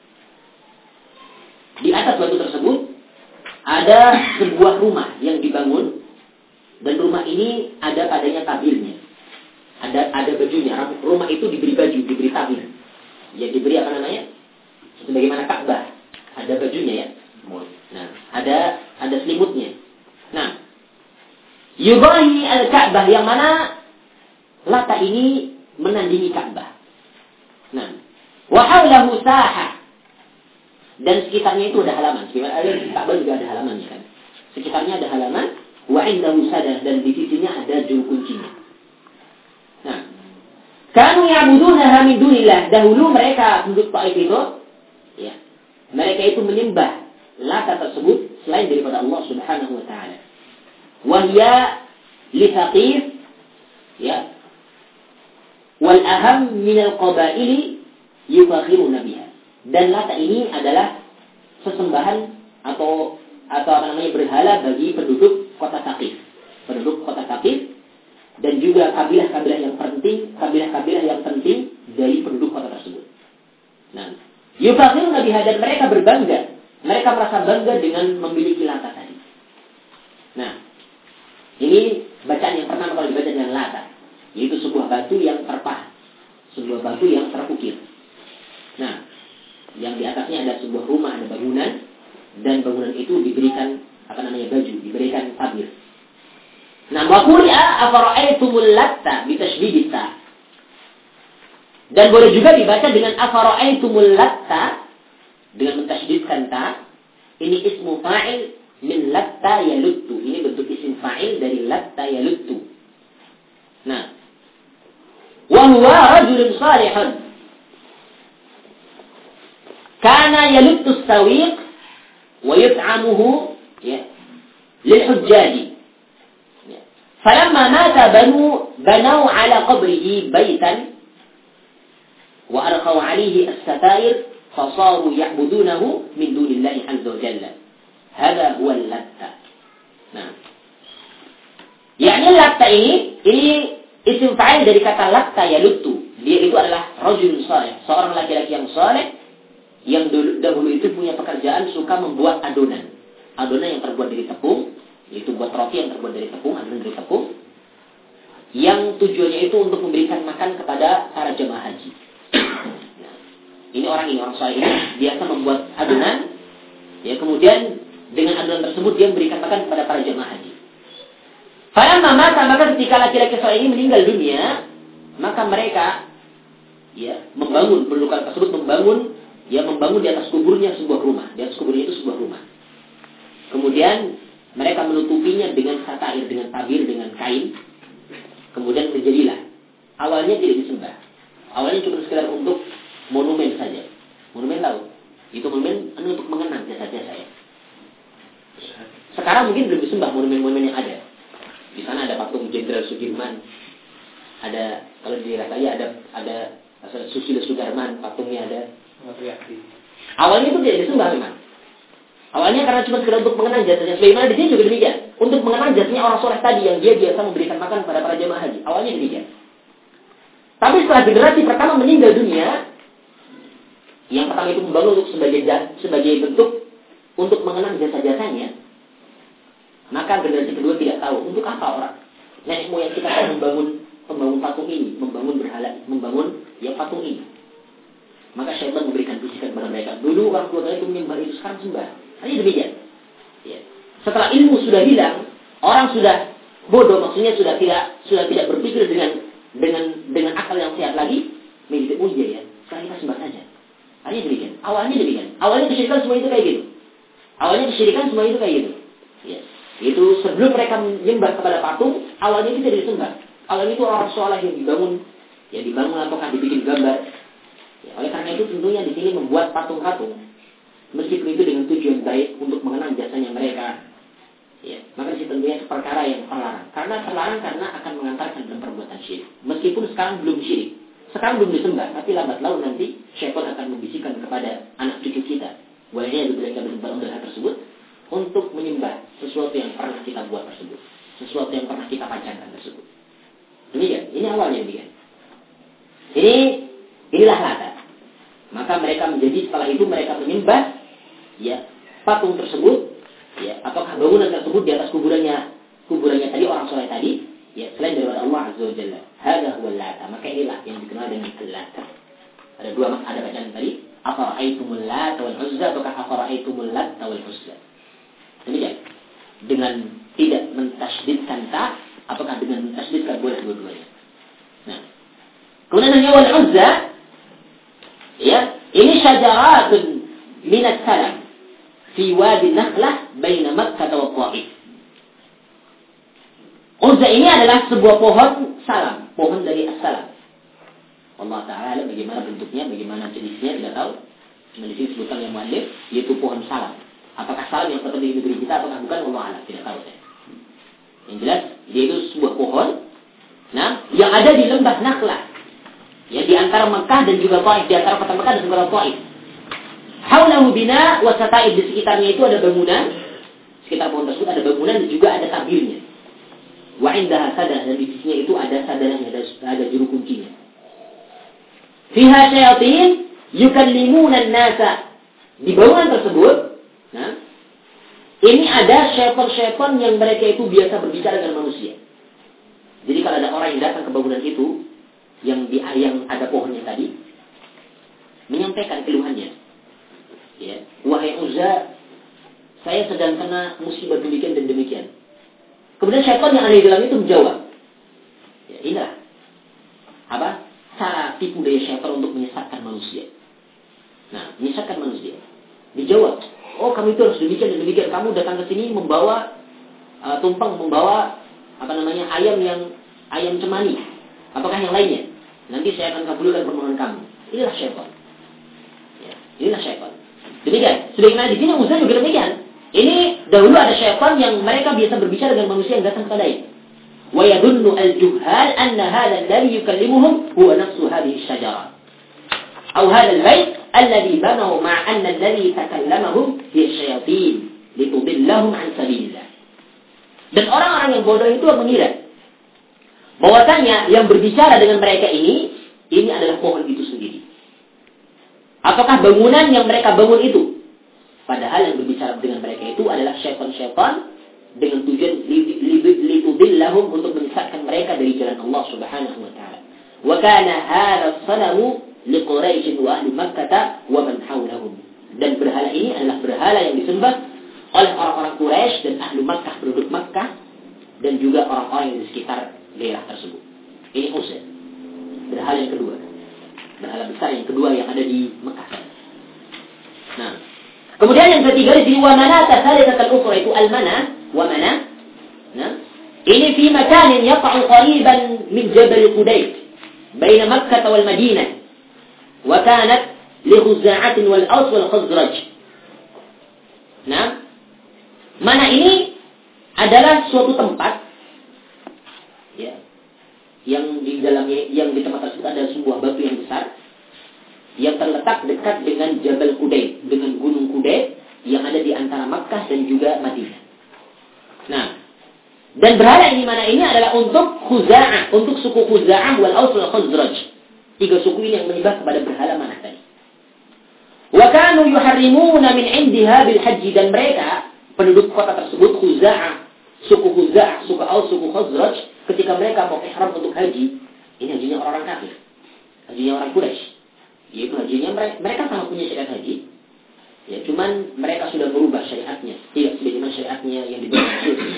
Speaker 1: Di atas batu tersebut ada sebuah rumah yang dibangun, dan rumah ini ada padanya tabirnya. Ada ada bajunya. Rumah itu diberi baju, diberi tabir. Ya, diberi apa namanya? Sebagaimana Ka'bah. Ada bajunya ya. Nah, ada ada selimutnya. Nah, yubahi al-Ka'bah, yang mana Lata ini menandingi Ka'bah. Nah, wa haulahu sahah, dan sekitarnya itu ada halaman. Sebenarnya Ka'bah juga ada halamannya kan. Sekitarnya ada halaman. Wa indahu sadah, dan di sisinya ada juru kuncinya. Nah, kanu ya'budunaha min dunillah, dahulu mereka penduduk Taif itu, ya, mereka itu menyembah Lata tersebut selain daripada Allah Subhanahu wa ta'ala. Wa hiya li Thaqif, ya, wal aham min al-qabaili yufakhiruna biha. Dan Lata ini adalah sesembahan atau atau apa namanya berhala bagi penduduk kota Thaqif, penduduk kota Thaqif, dan juga kabilah-kabilah yang penting, kabilah-kabilah yang penting dari penduduk kota tersebut. Nah, yufakhiruna biha, dan mereka berbangga, mereka merasa bangga dengan memiliki Lata tadi. Nah, ini batu yang terpahat, sebuah batu yang terukir. Nah, yang di atasnya ada sebuah rumah, ada bangunan, dan bangunan itu diberikan apa namanya baju, diberikan tabir. Nah, wa quri'a afara'aytumul latta bitasydidit ta. Dan boleh juga dibaca dengan afara'aytumul latta dengan mentasydidkan ta. Ini ismu fa'il min latta yaluttu. Ini bentuk isim fa'il dari latta yaluttu. Nah, wa huwa rajulun salihun kana yaluttu as-sawiq wa yut'amuhu ya lil hujjaji. فلما مات بنو بنوا على قبره بيتا وألقوا عليه الستائر فصاروا يعبدونه من دون الله عز وجل. هذا هو اللتة. Nah, yakni latta ini ini isim fa'il dari kata latta yaluttu. Dia itu adalah rajul saleh, seorang laki-laki yang saleh yang dulu, dahulu itu punya pekerjaan suka membuat adonan. Adonan yang terbuat dari tepung. Itu buat roti yang terbuat dari tepung, adonan dari tepung, yang tujuannya itu untuk memberikan makan kepada para jemaah haji. Nah, ini orang ini orang soleh ini biasa membuat adonan, ya kemudian dengan adonan tersebut dia memberikan makan kepada para jemaah haji. Falamma mata, maka ketika laki-laki soleh ini meninggal dunia, maka mereka ya membangun penduduk tersebut membangun ya membangun di atas kuburnya sebuah rumah, di atas kuburnya itu sebuah rumah. Kemudian mereka menutupinya dengan satair, dengan tabir, dengan kain. Kemudian menjadilah. Awalnya tidak disembah. Awalnya cuma sekedar untuk monumen saja. Monumen tahu? Itu monumen untuk mengenang jasa-jasa ya. Sekarang mungkin belum disembah monumen-monumen yang ada. Di sana ada patung Jenderal Sudirman. Ada, kalau di daerah saya ada ada Susilo Sudarman, patungnya ada. Awalnya itu tidak disembah memang. Awalnya karena cuma sekedar untuk mengenang jasanya. Sebagaimana di sini juga demikian. Untuk mengenang jasanya orang soleh tadi yang dia biasa memberikan makan kepada para jemaah haji. Awalnya demikian. Tapi setelah generasi pertama meninggal dunia, yang pertama itu membangun untuk sebagai sebagai bentuk untuk mengenang jasa-jasanya, maka generasi kedua tidak tahu untuk apa orang nenek moyang kita akan membangun membangun patung ini, membangun berhala, membangun yang patung ini. Maka syaitan memberikan bisikan kepada mereka. Dulu orang tua itu menyembah itu, sekarang sembah. Hanya demikian. Ya. Setelah ilmu sudah hilang, orang sudah bodoh, maksudnya sudah tidak sudah tidak berpikir dengan dengan dengan akal yang sehat lagi. Begitu, oh iya ya, sekarang kita sembah saja. Hanya demikian. Awalnya demikian. Awalnya kesyirikan semua itu kayak gitu. Awalnya kesyirikan semua itu kayak gitu. Ya. Itu sebelum mereka menyembah kepada patung, awalnya itu tidak disembah. Awalnya itu orang soleh yang dibangun, ya dibangun ataukah dibikin gambar. Ya, oleh karena itu tentunya di sini membuat patung-patung. Meskipun itu dengan tujuan baik untuk mengenang jasanya mereka, ya, maka itu tentunya perkara yang terlarang. Karena terlarang karena akan mengantarkan dalam perbuatan syirik. Meskipun sekarang belum syirik, sekarang belum disembah, tapi lambat laun nanti syaitan akan membisikkan kepada anak cucu kita, walaupun mereka berbuat hal tersebut, untuk menyembah sesuatu yang pernah kita buat tersebut, sesuatu yang pernah kita panjangkan tersebut. Demikian, ini awalnya demikian. Ini inilah lata. Maka mereka menjadi setelah itu mereka menyembah ya patung tersebut, ya apakah bangunan tersebut di atas kuburannya kuburannya tadi orang soleh tadi, ya selain daripada Allah Azza wa Jalla. Hadza huwa Lata. Maka inilah yang dikenal dengan Lata. Ada dua mak ada bacaan tadi, afara'aitumul Lata wal Uzza atau afara'aitumul Lata wal Uzza. Demikian. Dengan tidak mentasydidkan ta, apakah dengan mentasydidkan boleh dua-duanya. Nah, kemudian yang wal Uzza, ya, ini syajaratun minat salam fi wadi Nakhlah baina Makkah wa Taif. Uzza ini adalah sebuah pohon salam, pohon dari as-salam. Allah Ta'ala bagaimana bentuknya, bagaimana jenisnya tidak tahu. Cuma di sini sebutkan yang muallif, yaitu pohon salam. Apakah salam yang terjadi di negeri kita apakah bukan, Allah Ta'ala tidak tahu saya. Yang jelas dia itu sebuah pohon, nah, yang ada di lembah Nakhlah. Ya, di antara Mekah dan juga Taif, di antara kota Mekah dan juga Taif. Haulahu bina wa sataib, di sekitarnya itu ada bangunan, sekitar pohon tersebut ada bangunan dan juga ada tabirnya. Wa indaha sadah, dan di sisinya itu ada sadarnya, ada, ada juru kuncinya. Fiha syayatin yukallimuna an-nasa. Di bangunan tersebut, nah, ini ada syaitan-syaitan yang mereka itu biasa berbicara dengan manusia. Jadi kalau ada orang yang datang ke bangunan itu, yang di yang ada pohonnya tadi menyampaikan keluhannya. Ya, wahai Uzza, saya sedang kena musibah demikian dan demikian. Kemudian syaitan yang ada di dalam itu menjawab. Ya, inilah apa? Cara tipu daya syaitan untuk menyesatkan manusia. Nah, menyesatkan manusia. Dijawab, oh kamu itu harus demikian dan demikian. Kamu datang ke sini membawa uh, tumpeng, membawa apa namanya ayam yang ayam cemani. Apakah yang lainnya? Nanti saya akan kabulkan permohonan kamu. Inilah syaitan. Ya, inilah syaitan. Demikian. Sebagaimana di sini Musa juga demikian. Ini dahulu ada syaitan yang mereka biasa berbicara dengan manusia yang datang kepadanya. Wa yadunnu al-juhal anna hadha alladhi yukallimuhum huwa nafsu hadhihi asy-syajarah. Aw hadha al-bayt alladhi banahu ma'a anna alladhi takallamahum hiya asy-syayatin litudillahum 'an sabilillah. Dan orang-orang yang bodoh itu mengira bahwasanya yang berbicara dengan mereka ini ini adalah pohon itu sendiri. Apakah bangunan yang mereka bangun itu? Padahal yang berbicara dengan mereka itu adalah syaitan-syaitan dengan tujuan litudillahum untuk menyesatkan mereka dari jalan Allah Subhanahu wa taala. Wa kana hadha as-sanamu liquraish wa ahli Makkah wa man hawlahum. Dan berhala ini adalah berhala yang disembah oleh orang-orang Quraisy dan ahli Makkah, penduduk Makkah, dan juga orang-orang yang di sekitar daerah tersebut. Ini Uzza. Berhala yang kedua. Berhala besar yang kedua yang ada di Mekah. Nah, kemudian yang ketiga di sini wa manata tsalitsatan ukhra itu al-mana wa mana. Nah, ini fi makanin yaqa'u qariban min Jabal Qudayt baina Makkah wal Madinah. Wa kanat li Khuza'ah wal Aws wal Khazraj. Nah, mana ini adalah suatu tempat ya, yang di dalamnya, yang di tempat tersebut ada sebuah batu yang besar yang terletak dekat dengan Jabal Qudayt, dengan Gunung Qudayt yang ada di antara Makkah dan juga Madinah. Nah, dan berhala ini mana ini adalah untuk Khuza'ah, untuk suku Khuza'ah wal Aws wal Khazraj. Tiga suku ini yang menyembah kepada berhala mana tadi. Wa kanu yuharrimuna min 'indiha bil hajj, dan mereka penduduk kota tersebut Khuza'ah, suku Khuza'ah, suku Aws, suku Khazraj, ketika mereka mau ihram untuk haji, ini hajinya orang kafir, hajinya orang Quraisy, yaitu hajinya mereka, mereka sama punya syariat haji, ya cuman mereka sudah berubah syariatnya, tidak sebagaimana syariatnya yang diberikan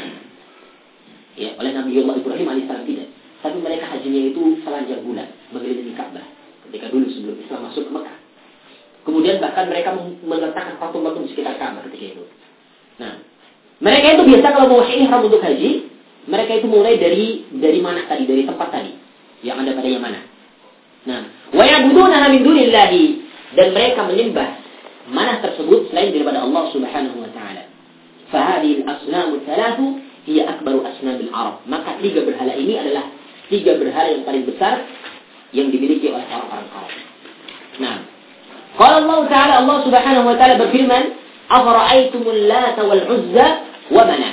Speaker 1: ya oleh Nabiullah Ibrahim alaihissalam, tidak. Tapi mereka hajinya itu selanjar bulan mengelilingi Ka'bah ketika dulu sebelum Islam masuk ke Mekah. Kemudian bahkan mereka meletakkan patung-patung di sekitar Ka'bah ketika itu. Nah, mereka itu biasa kalau mau ihram untuk haji, mereka itu mulai dari dari mana tadi, dari tempat tadi yang ada pada yang mana. Nah, wa ya'buduna min dunillahi, dan mereka menyembah mana tersebut selain daripada Allah Subhanahu wa taala. Fa hadhihi al-asnamu thalathu hiya akbaru asnamil Arab. Maka tiga berhala ini adalah tiga berhala yang paling besar yang dimiliki oleh orang-orang Arab. Nah, qala Allah Ta'ala, Allah Subhanahu wa taala berfirman, "Afara'aytumul Lata wal Uzza wa Manah."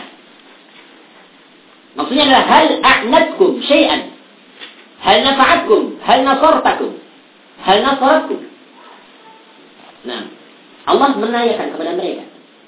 Speaker 1: Maksudnya adalah hal a'natkum syai'an, hal nafa'atkum, hal nasartakum, hal nasaratkum. Nah, Allah menanyakan kepada mereka,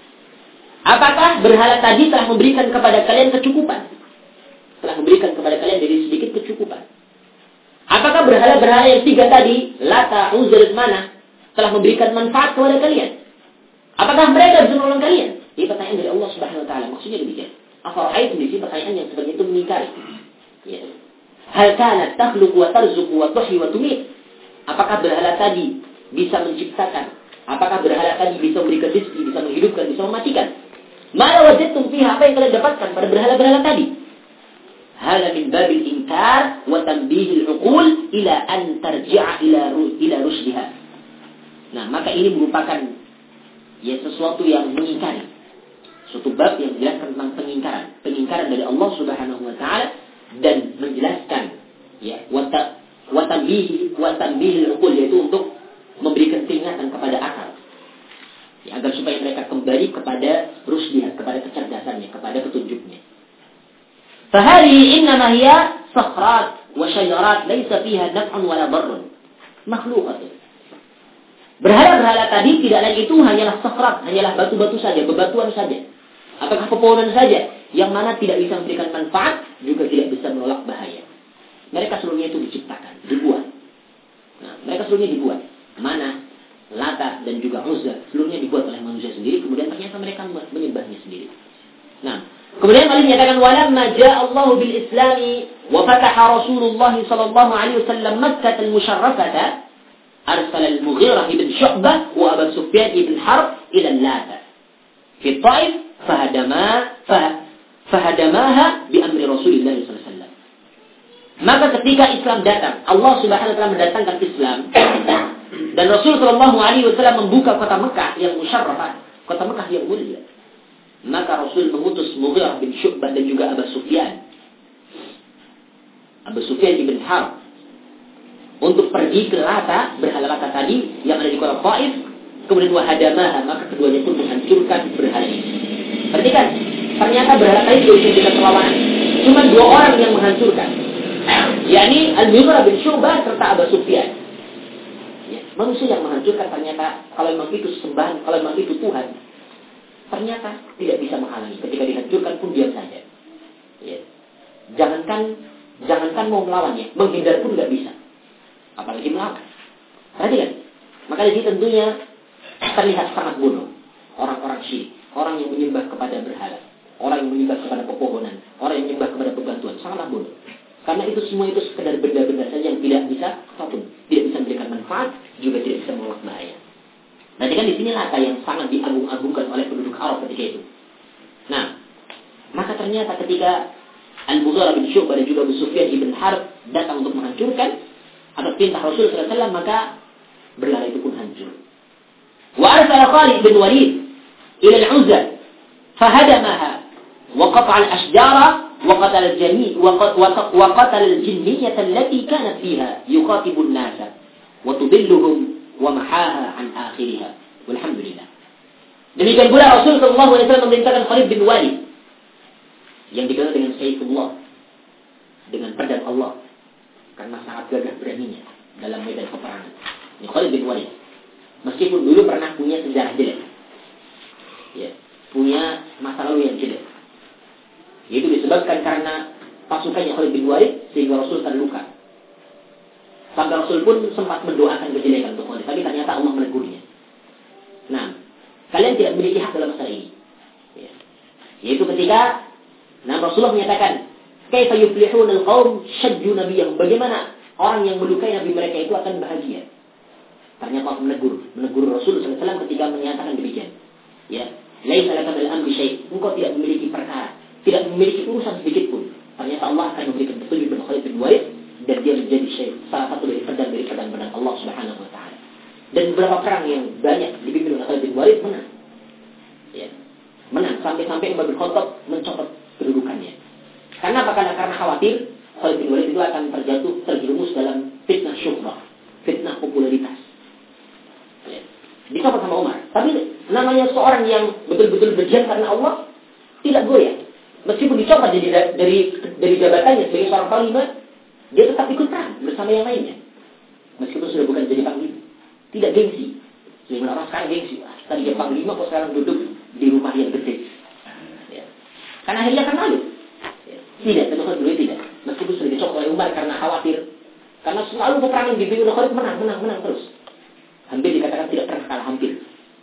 Speaker 1: apakah berhala tadi telah memberikan kepada kalian kecukupan? Telah memberikan kepada kalian dari sedikit kecukupan. Apakah berhala-berhala yang tiga tadi, Lata, Uzza, dan Manah, telah memberikan manfaat kepada kalian? Apakah mereka bisa menolong kalian? Ini pertanyaan dari Allah Subhanahu wa taala. Maksudnya demikian. Afara'aytum, di sini pertanyaan yang seperti itu mengingkari. Ya. Hal kanat takhluqu wa tarzuqu wa tuhyi wa tumit? Apakah berhala tadi bisa menciptakan? Apakah berhala tadi bisa memberikan rezeki, bisa menghidupkan, bisa mematikan? Mala wajadtum fiha, apa yang kalian dapatkan pada berhala-berhala tadi? Hala min babil inkar wa tanbihil uqul ila an tarji'a ila ila rusydiha. Nah, maka ini merupakan ya sesuatu yang mengingkari. Suatu bab yang menjelaskan tentang pengingkaran, pengingkaran dari Allah Subhanahu wa taala, dan menjelaskan ya wa tanbih wa tanbihil uqul, yaitu untuk memberikan peringatan kepada akal. Ya, agar supaya mereka kembali kepada rusdiha, kepada kecerdasannya, kepada petunjuknya. Fahari innama hiya sakhrat wa syajarat laysa fiha naf'un wala darrun. Makhluqatun. Berhala-berhala tadi tidak lain itu hanyalah sakhrat, hanyalah batu-batu saja, bebatuan saja. Apakah pepohonan saja yang mana tidak bisa memberikan manfaat, juga tidak bisa menolak bahaya. Mereka seluruhnya itu diciptakan, dibuat. Nah, mereka seluruhnya dibuat. Mana? Lata dan juga Uzza seluruhnya dibuat oleh manusia sendiri. Kemudian ternyata mereka menyembahnya sendiri. Nah, kemudian Ali menyatakan walamma jaa Allah bil Islami wa fataha Rasulullah sallallahu alaihi wasallam Makkah al-musharrafata arsala al-Mughirah bin Syu'bah wa Abu Sufyan bin Harb ila Lata fi Taif fahadama fahadamaha bi amri Rasulullah sallallahu alaihi wasallam. Maka ketika Islam datang, Allah Subhanahu wa taala mendatangkan Islam dan Rasul sallallahu alaihi wasallam membuka kota Mekah yang musyarrafah, kota Mekah yang mulia. Maka Rasul mengutus Mughirah bin Syu'bah dan juga Abu Sufyan. Abu Sufyan ibn Harb untuk pergi ke Lata, berhala Lata tadi yang ada di kota Taif, kemudian wahadamaha, maka keduanya pun menghancurkan berhala itu. Perhatikan, ternyata berhala tadi tidak bisa perlawanan. Cuma dua orang yang menghancurkan, yakni Al-Mughirah bin Syu'bah serta Abu Sufyan. Ya, manusia yang menghancurkan ternyata kalau memang itu sembahan, kalau memang itu Tuhan, ternyata tidak bisa menghalangi. Ketika dihancurkan pun diam saja. Ya. Jangankan, jangankan mau melawannya, menghindar pun nggak bisa. Apalagi melawan. Perhatikan. Maka di sini tentunya terlihat sangat bodoh orang-orang syirik, orang yang menyembah kepada berhala, orang yang menyembah kepada pepohonan, orang yang menyembah kepada bebatuan, sangatlah bodoh. Karena itu semua itu sekedar benda-benda saja yang tidak bisa apapun, tidak bisa memberikan manfaat, juga tidak bisa menolak bahaya. Nanti kan di sini Lata yang sangat diagung-agungkan oleh penduduk Arab ketika itu. Nah, maka ternyata ketika Al-Mughirah bin Syu'bah dan juga Abu Sufyan ibn Harb datang untuk menghancurkan atas perintah Rasul sallallahu alaihi wasallam, maka berhala itu pun hancur. Wa arsala Khalid bin Walid ila al-Uzza fahadamaha wa qata'a al-ashjara wa qatala al-jami' wa qatala al-jinniyah allati kanat fiha yuqatibu an-nasa wa tudilluhum wa mahaha an akhiriha. Walhamdulillah. Demikian pula Rasul sallallahu alaihi wasallam memerintahkan Khalid bin Walid yang dikenal dengan Saifullah, dengan pedang Allah, karena sangat gagah beraninya dalam medan peperangan. Ini Khalid bin Walid. Meskipun dulu pernah punya sejarah jelek, ya, punya masa lalu yang jelek. Itu disebabkan karena pasukannya Khalid bin Walid sehingga Rasul terluka. Sampai Rasul pun sempat mendoakan kejelekan untuk Khalid, tapi ternyata Allah menegurnya. Nah, kalian tidak memiliki hak dalam masalah ini. Ya. Yaitu ketika nah Rasulullah menyatakan, "Kaifa yuflihuna al-qaum shajju nabiyyahum?" Bagaimana orang yang melukai nabi mereka itu akan bahagia? Ternyata Allah menegur, menegur Rasul sallallahu alaihi wasallam ketika menyatakan demikian. Ya, "Laisa laka bil amri syai'." Engkau tidak memiliki perkara, tidak memiliki urusan sedikit pun. Ternyata Allah akan memberikan petunjuk kepada Khalid bin Walid dan dia menjadi syai', salah satu dari pedang dari pedang-pedang Allah Subhanahu wa taala. Dan beberapa perang yang banyak dipimpin oleh Khalid bin Walid menang. Ya. Menang sampai-sampai Umar bin Khattab mencopot kedudukannya. Karena apa? Karena, karena khawatir Khalid bin Walid itu akan terjatuh, terjerumus dalam fitnah syuhrah, fitnah popularitas. Ya. Dicopot sama Umar. Tapi namanya seorang yang betul-betul berjihad karena Allah tidak goyah. Meskipun dicopot dari dari dari jabatannya sebagai seorang panglima, dia tetap ikut perang bersama yang lainnya. Meskipun sudah bukan jadi panglima, tidak gengsi. Sehingga orang sekarang gengsi. Ah, tadi dia panglima kok sekarang duduk di rumah yang gede. Ya. Karena akhirnya akan malu. Ya. Tidak, tentu saja dulu tidak. Meskipun sudah dicopot oleh Umar karena khawatir, karena selalu peperangan di Binu Khalid menang, menang, menang terus. Hampir dikatakan tidak pernah kalah hampir.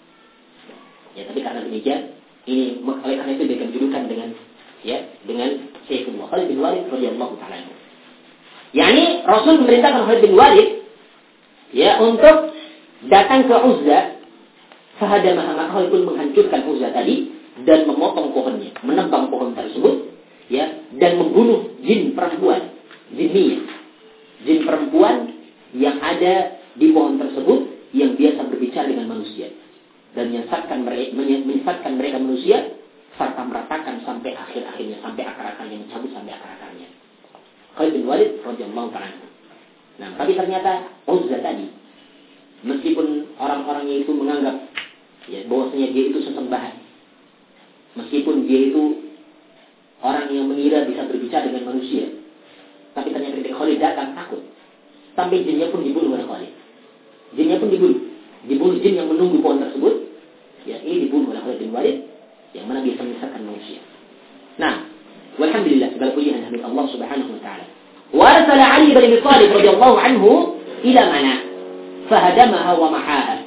Speaker 1: Ya, tapi karena demikian, ini oleh karena itu diberikan julukan dengan ya dengan Saifullah Khalid bin Walid radhiyallahu taala. Yani Rasul memerintahkan Khalid bin Walid ya untuk datang ke Uzza, fahadamah, maka Khalid pun menghancurkan Uzza tadi dan memotong pohonnya, menebang pohon tersebut, ya, dan membunuh jin perempuan, jinniyah, jin perempuan yang ada di pohon tersebut yang biasa berbicara dengan manusia dan menyesatkan mereka, menyesatkan mereka manusia serta meratakan sampai akhir-akhirnya, sampai akar-akarnya, mencabut sampai akar-akarnya. Khalid bin Walid radhiyallahu ta'ala. Nah, tapi ternyata Uzza tadi, meskipun orang-orangnya itu menganggap ya bahwasanya dia itu sesembahan, meskipun dia itu orang yang mengira bisa berbicara dengan manusia, tapi ternyata ketika Khalid datang takut, sampai jinnya pun dibunuh oleh Khalid. Jinnya pun dibunuh, dibunuh jin yang menunggu pohon tersebut. Ya, ini dibunuh oleh Khalid bin Walid, yang mana bisa menyesatkan manusia. Nah, walhamdulillah, segala puji hanya milik Allah Subhanahu wa taala. وأرسل علي بن أبي طالب رضي الله عنه إلى منى فهدمها ومحاها.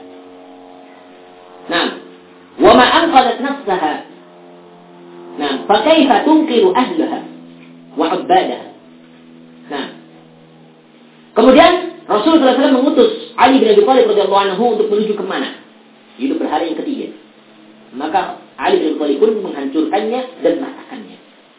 Speaker 1: نعم. وما أنقذت نفسها. نعم. فكيف تنقذ أهلها وعبادها. Nah, kemudian Rasulullah shallallahu alaihi wasallam mengutus Ali bin Abi Thalib radhiyallahu anhu untuk menuju ke mana? Itu berhala yang ketiga. Maka Ali bin Abi Thalib pun menghancurkannya dan merasakannya.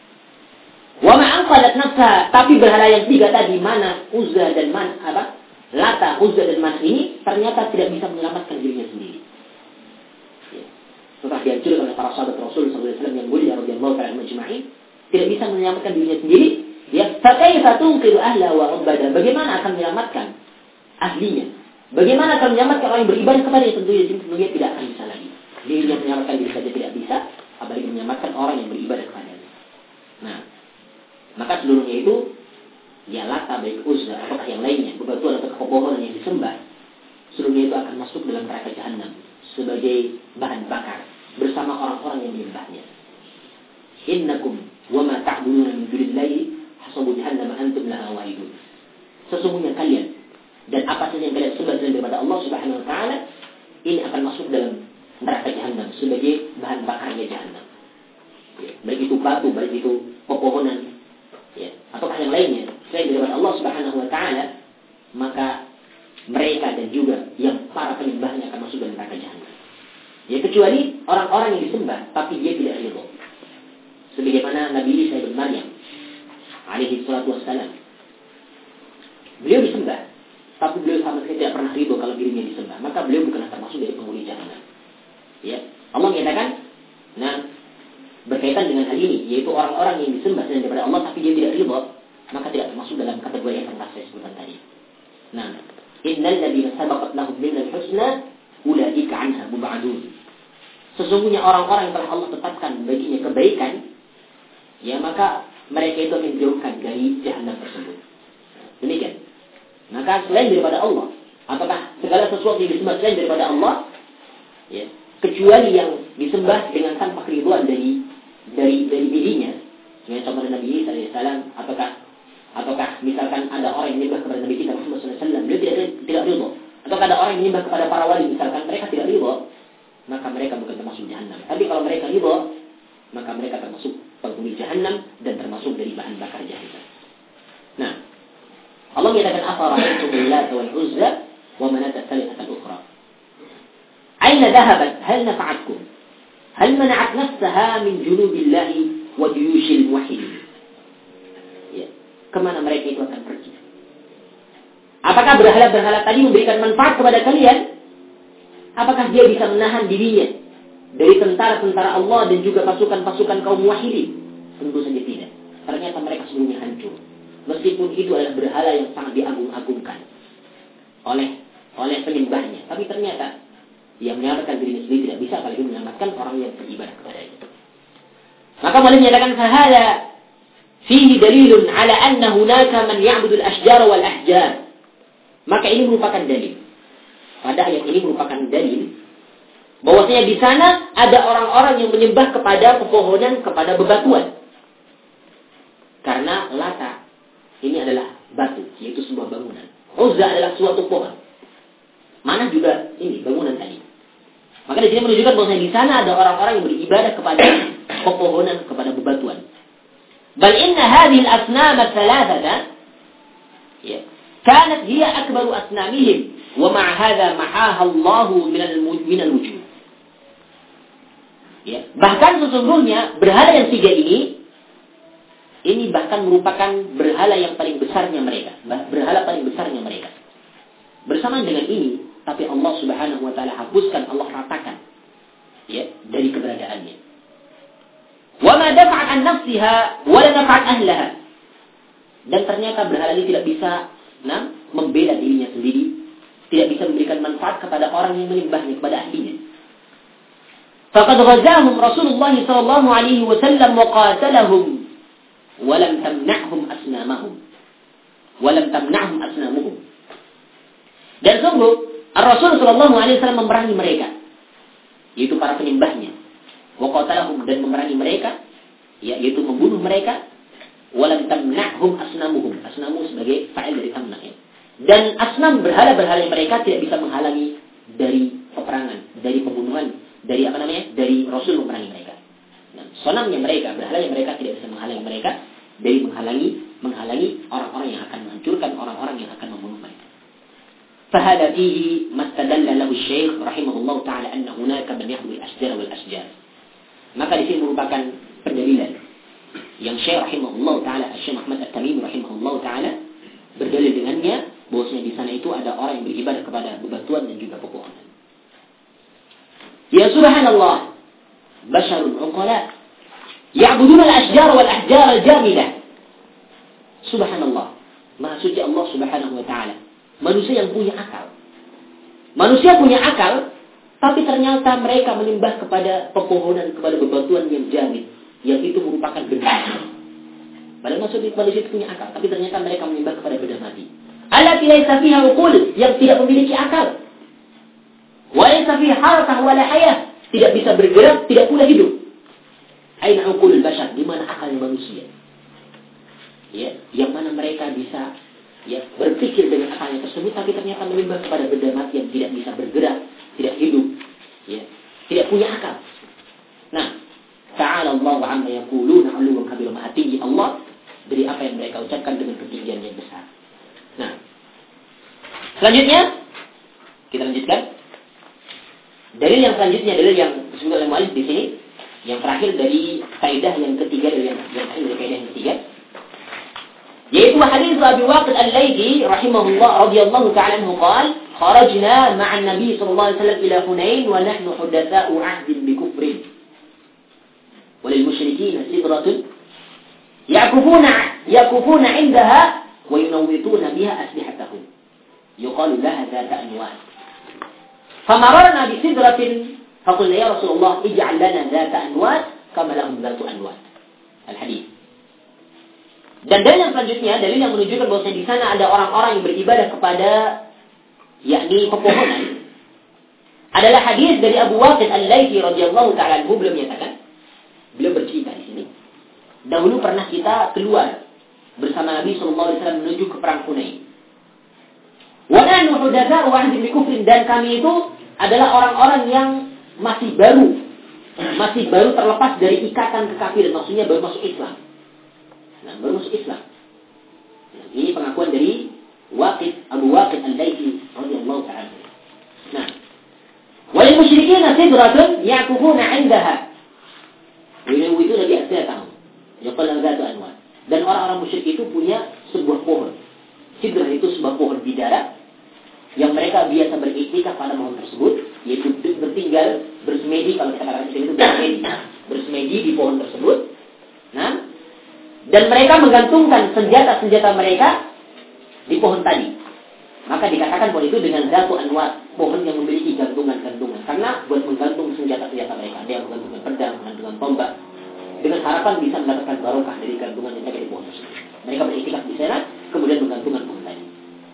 Speaker 1: Wa ma anqadat nafsaha, tapi berhala yang tiga tadi, mana Uzza dan mana apa? Lata, Uzza dan Manat ini ternyata tidak bisa menyelamatkan dirinya sendiri. Ya. Setelah dihancurkan oleh para sahabat Rasul sallallahu alaihi wasallam yang mulia radhiyallahu ta'ala majma'in, tidak bisa menyelamatkan dirinya sendiri. Ya, fakaifa tunqiru ahla wa ubada? Bagaimana akan menyelamatkan ahlinya? Bagaimana akan menyelamatkan orang yang beribadah kepada dia? Tentunya tentunya tidak akan bisa lagi. Dia yang menyelamatkan diri saja tidak bisa, apalagi menyelamatkan orang yang beribadah kepadanya. Nah, maka seluruhnya itu ya Lata, baik Uzza atau yang lainnya, bebatuan atau pepohonan yang disembah, seluruhnya itu akan masuk dalam neraka jahanam sebagai bahan bakar bersama orang-orang yang menyembahnya. Innakum wa ma ta'buduna min dunillahi hasabu jahannam antum laha waridun. Sesungguhnya kalian dan apa saja yang kalian sembah selain daripada Allah Subhanahu wa taala ini akan masuk dalam neraka jahanam sebagai bahan bakarnya jahanam. Ya, baik itu batu, baik itu pepohonan, ya, atau yang lainnya selain daripada Allah Subhanahu wa taala, maka mereka dan juga yang para penyembahnya akan masuk dalam neraka jahanam. Ya, kecuali orang-orang yang disembah tapi dia tidak ridho. Sebagaimana Nabi Isa bin Maryam alaihi salatu wassalam. Beliau disembah, tapi beliau sama sekali tidak pernah ridho kalau dirinya disembah. Maka beliau bukanlah termasuk dari penghuni jahanam. Ya, Allah menyatakan, nah, berkaitan dengan hal ini, yaitu orang-orang yang disembah selain daripada Allah tapi dia tidak ridho, maka tidak termasuk dalam kategori yang telah saya sebutkan tadi. Nah, innal ladzina sabaqat lahum minal husna ulaika anha mub'adun. Sesungguhnya orang-orang yang telah Allah tetapkan baginya kebaikan, ya maka mereka itu akan dijauhkan dari jahanam tersebut. Demikian. Maka selain daripada Allah, apakah segala sesuatu yang disembah selain daripada Allah, ya, kecuali yang disembah dengan tanpa keriduan dari dari dari dirinya, seperti contoh Nabi Isa alaihissalam, apakah ataukah misalkan ada orang yang menyembah kepada Nabi kita Muhammad sallallahu alaihi wasallam, dia tidak tidak ridho, atau ada orang yang menyembah kepada para wali, misalkan mereka tidak ridho, maka mereka bukan termasuk jahanam. Tapi kalau mereka ridho, maka mereka termasuk penghuni jahanam dan termasuk dari bahan bakar jahanam. Nah, Allah menyatakan afara'aytum Lata wal Uzza wa manata tsalitsata al-ukhra. Aina dhahabat hal nafa'atkum? Hal mana'at nafsaha min junubillahi wa juyushil muwahhidin? Ya, kemana mereka itu akan pergi? Apakah berhala-berhala tadi memberikan manfaat kepada kalian? Apakah dia bisa menahan dirinya dari tentara-tentara Allah dan juga pasukan-pasukan kaum muwahhidin? Tentu saja tidak. Ternyata mereka seluruhnya hancur. Meskipun itu adalah berhala yang sangat diagung-agungkan oleh oleh penyembahnya, tapi ternyata yang menyelamatkan dirinya sendiri tidak bisa, apalagi menyelamatkan orang yang beribadah kepadanya. Maka Malik menyatakan fahada fihi dalilun ala anna hunaka man ya'budu al-ashjar wal ahjar. Maka ini merupakan dalil. Pada ayat ini merupakan dalil bahwasanya di sana ada orang-orang yang menyembah kepada pepohonan, kepada bebatuan. Karena Lata ini adalah batu, yaitu sebuah bangunan. Uzza adalah suatu pohon. Mana juga ini bangunan tadi. Maka di sini menunjukkan bahwasanya di sana ada orang-orang yang beribadah kepada pepohonan, kepada bebatuan. Bal inna hadhihi al-asnam al-thalathata ya, kanat hiya akbaru asnamihim wa ma'a hadha mahaha Allah min al-wujud. Ya, bahkan sesungguhnya berhala yang tiga ini ini bahkan merupakan berhala yang paling besarnya mereka, berhala paling besarnya mereka. Bersamaan dengan ini, tapi Allah Subhanahu wa taala hapuskan, Allah ratakan ya dari keberadaannya. Wa ma dafa'at an nafsiha wa la nafa'at ahlaha. Dan ternyata berhala ini tidak bisa nah, membela dirinya sendiri, tidak bisa memberikan manfaat kepada orang yang menyembahnya, kepada ahlinya. Faqad ghazahum Rasulullah sallallahu alaihi wasallam wa qatalahum wa lam tamna'hum asnamahum wa lam tamna'hum asnamuhum. Dan sungguh Rasul sallallahu alaihi wasallam memerangi mereka, yaitu para penyembahnya. Wa qatalahum, dan memerangi mereka, yaitu membunuh mereka. Walam tamna'hum asnamuhum. Asnamu sebagai fa'il dari tamna' ya. Dan asnam berhala-berhala mereka tidak bisa menghalangi dari peperangan, dari pembunuhan, dari apa namanya? Dari Rasul memerangi mereka. Nah, sonamnya mereka, berhala yang mereka tidak bisa menghalangi mereka dari menghalangi menghalangi orang-orang yang akan menghancurkan orang-orang yang akan membunuh mereka. Fahada fihi mastadalla lahu Syekh rahimahullah taala anna hunaka man yahwi al-asjar wal asjar. Maka di sini merupakan pendalilan yang Syekh rahimahullah taala, Syekh Muhammad At-Tamimi rahimahullah taala berdalil dengannya bahwasanya di sana itu ada orang yang beribadah kepada bebatuan dan juga pepohonan. Ya subhanallah, basharun uqala ya'buduna al-ashjar wal ahjar al-jamidah. Subhanallah, maha suci Allah subhanahu wa ta'ala. Manusia yang punya akal. Manusia punya akal, tapi ternyata mereka menyembah kepada pepohonan, kepada bebatuan yang jamid, yang itu merupakan benda. Padahal maksudnya manusia itu punya akal, tapi ternyata mereka menyembah kepada benda mati. Allati laysa fiha uqul, yang tidak memiliki akal. Wa laysa fiha harakah wala hayah, tidak bisa bergerak, tidak pula hidup. Aina uqulul bashar, di mana akalnya manusia? Ya, yang mana mereka bisa ya berpikir dengan akalnya tersebut, tapi ternyata menyembah kepada benda mati yang tidak bisa bergerak, tidak hidup, ya, tidak punya akal. Nah, ta'ala Allah amma yaquluna 'uluwan kabira, maha tinggi Allah dari apa yang mereka ucapkan dengan ketinggian yang besar. Nah, selanjutnya kita lanjutkan. Dalil yang selanjutnya, dalil yang disebut oleh muallif di sini, yang terakhir dari kaidah yang ketiga, dari yang terakhir dari kaidah yang ketiga, yaitu hadis Abi Waqid Al-Laythi rahimahullah radhiyallahu ta'ala anhu qala kharajna ma'a an-nabi sallallahu alaihi wasallam ila Hunain wa nahnu hudatsa'u 'ahdin bi kufrin wa lil musyrikeen sidratun yakufuna yakufuna 'indaha wa yunawwituna biha aslihatahum yuqalu laha dhata anwa' famararna bi sidratin faqulna ya Rasulullah ij'al lana dhata anwa' kama lahum dhatu anwa'. Al-hadits. Dan dalil yang selanjutnya, dalil yang menunjukkan bahwa di sana ada orang-orang yang beribadah kepada yakni pepohonan, adalah hadis dari Abu Waqid Al-Laythi radhiyallahu ta'ala anhu. Beliau menyatakan, beliau bercerita di sini, dahulu pernah kita keluar bersama Nabi sallallahu alaihi wasallam menuju ke perang Hunain. Wa nahnu hudatsa'u 'ahdin bi kufrin, dan kami itu adalah orang-orang yang masih baru, masih baru terlepas dari ikatan kekafiran, maksudnya baru masuk Islam. Nah, baru masuk Islam. Nah, ini pengakuan dari Waqid, Abu Waqid Al-Laythi radhiyallahu ta'ala. Nah, wal musyrikin sidratun ya'kufuna 'indaha. Ini itu dari asal tahu. Yaqulu dzatu anwa. Dan orang-orang musyrik itu punya sebuah pohon. Sidrah itu sebuah pohon bidara yang mereka biasa beriktikaf pada pohon tersebut, yaitu bertinggal, bersemedi, kalau kita katakan itu bersemedi, bersemedi di pohon tersebut. Nah, dan mereka menggantungkan senjata-senjata mereka di pohon tadi. Maka dikatakan pohon itu dengan dzatu anwa, pohon yang memiliki gantungan-gantungan. Karena buat menggantung senjata-senjata mereka, ada yang menggantungkan pedang, menggantungkan tombak, dengan harapan bisa mendapatkan barokah dari gantungan yang ada di pohon tersebut. Mereka beriktikaf di sana, kemudian menggantungkan pohon tadi.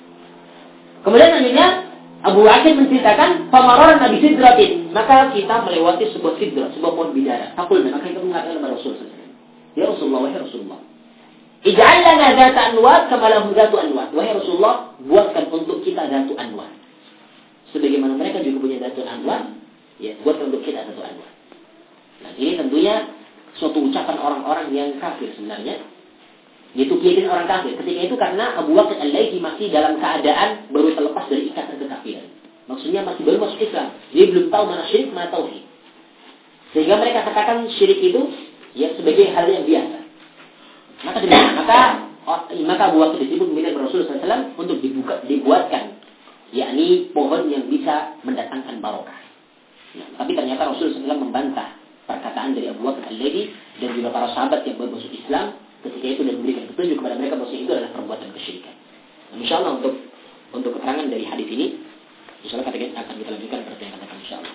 Speaker 1: Kemudian selanjutnya Abu Waqid menceritakan pamaran Nabi Sidratin, maka kita melewati sebuah sidrah, sebuah pohon bidara. Takul, maka kita mengatakan kepada Rasulullah, ya Rasulullah, wahai Rasulullah, ij'al lana dzata anwat kama lahum dzatu anwat. Wahai Rasulullah, buatkan untuk kita dzatu anwat, sebagaimana mereka juga punya dzatu anwat, ya, buatkan untuk kita dzatu anwat. Nah, ini tentunya suatu ucapan orang-orang yang kafir sebenarnya, yaitu keyakinan orang kafir. Ketika itu karena Abu Waqid Al-Laythi masih dalam keadaan baru terlepas dari ikatan kekafiran. Maksudnya masih baru masuk Islam. Dia belum tahu mana syirik, mana tauhid. Sehingga mereka katakan syirik itu ya sebagai hal yang biasa. Maka demikian, maka maka Abu Waqid disebut meminta Rasulullah sallallahu alaihi wasallam untuk dibuka, dibuatkan, yakni pohon yang bisa mendatangkan barokah. Nah, tapi ternyata Rasulullah sallallahu alaihi wasallam membantah perkataan dari Abu Waqid Al-Laythi dan juga para sahabat yang baru masuk Islam ketika itu, dan memberikan petunjuk kepada mereka bahwa itu adalah perbuatan kesyirikan. Nah, insyaallah untuk untuk keterangan dari hadis ini, insyaallah kita akan kita lanjutkan pertemuan yang akan insyaallah.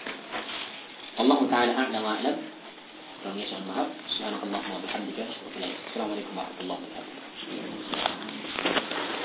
Speaker 1: Allah Taala a'lam wa a'lam. Kami mohon maaf. Subhanakallahumma wa bihamdika. Assalamualaikum warahmatullahi wabarakatuh.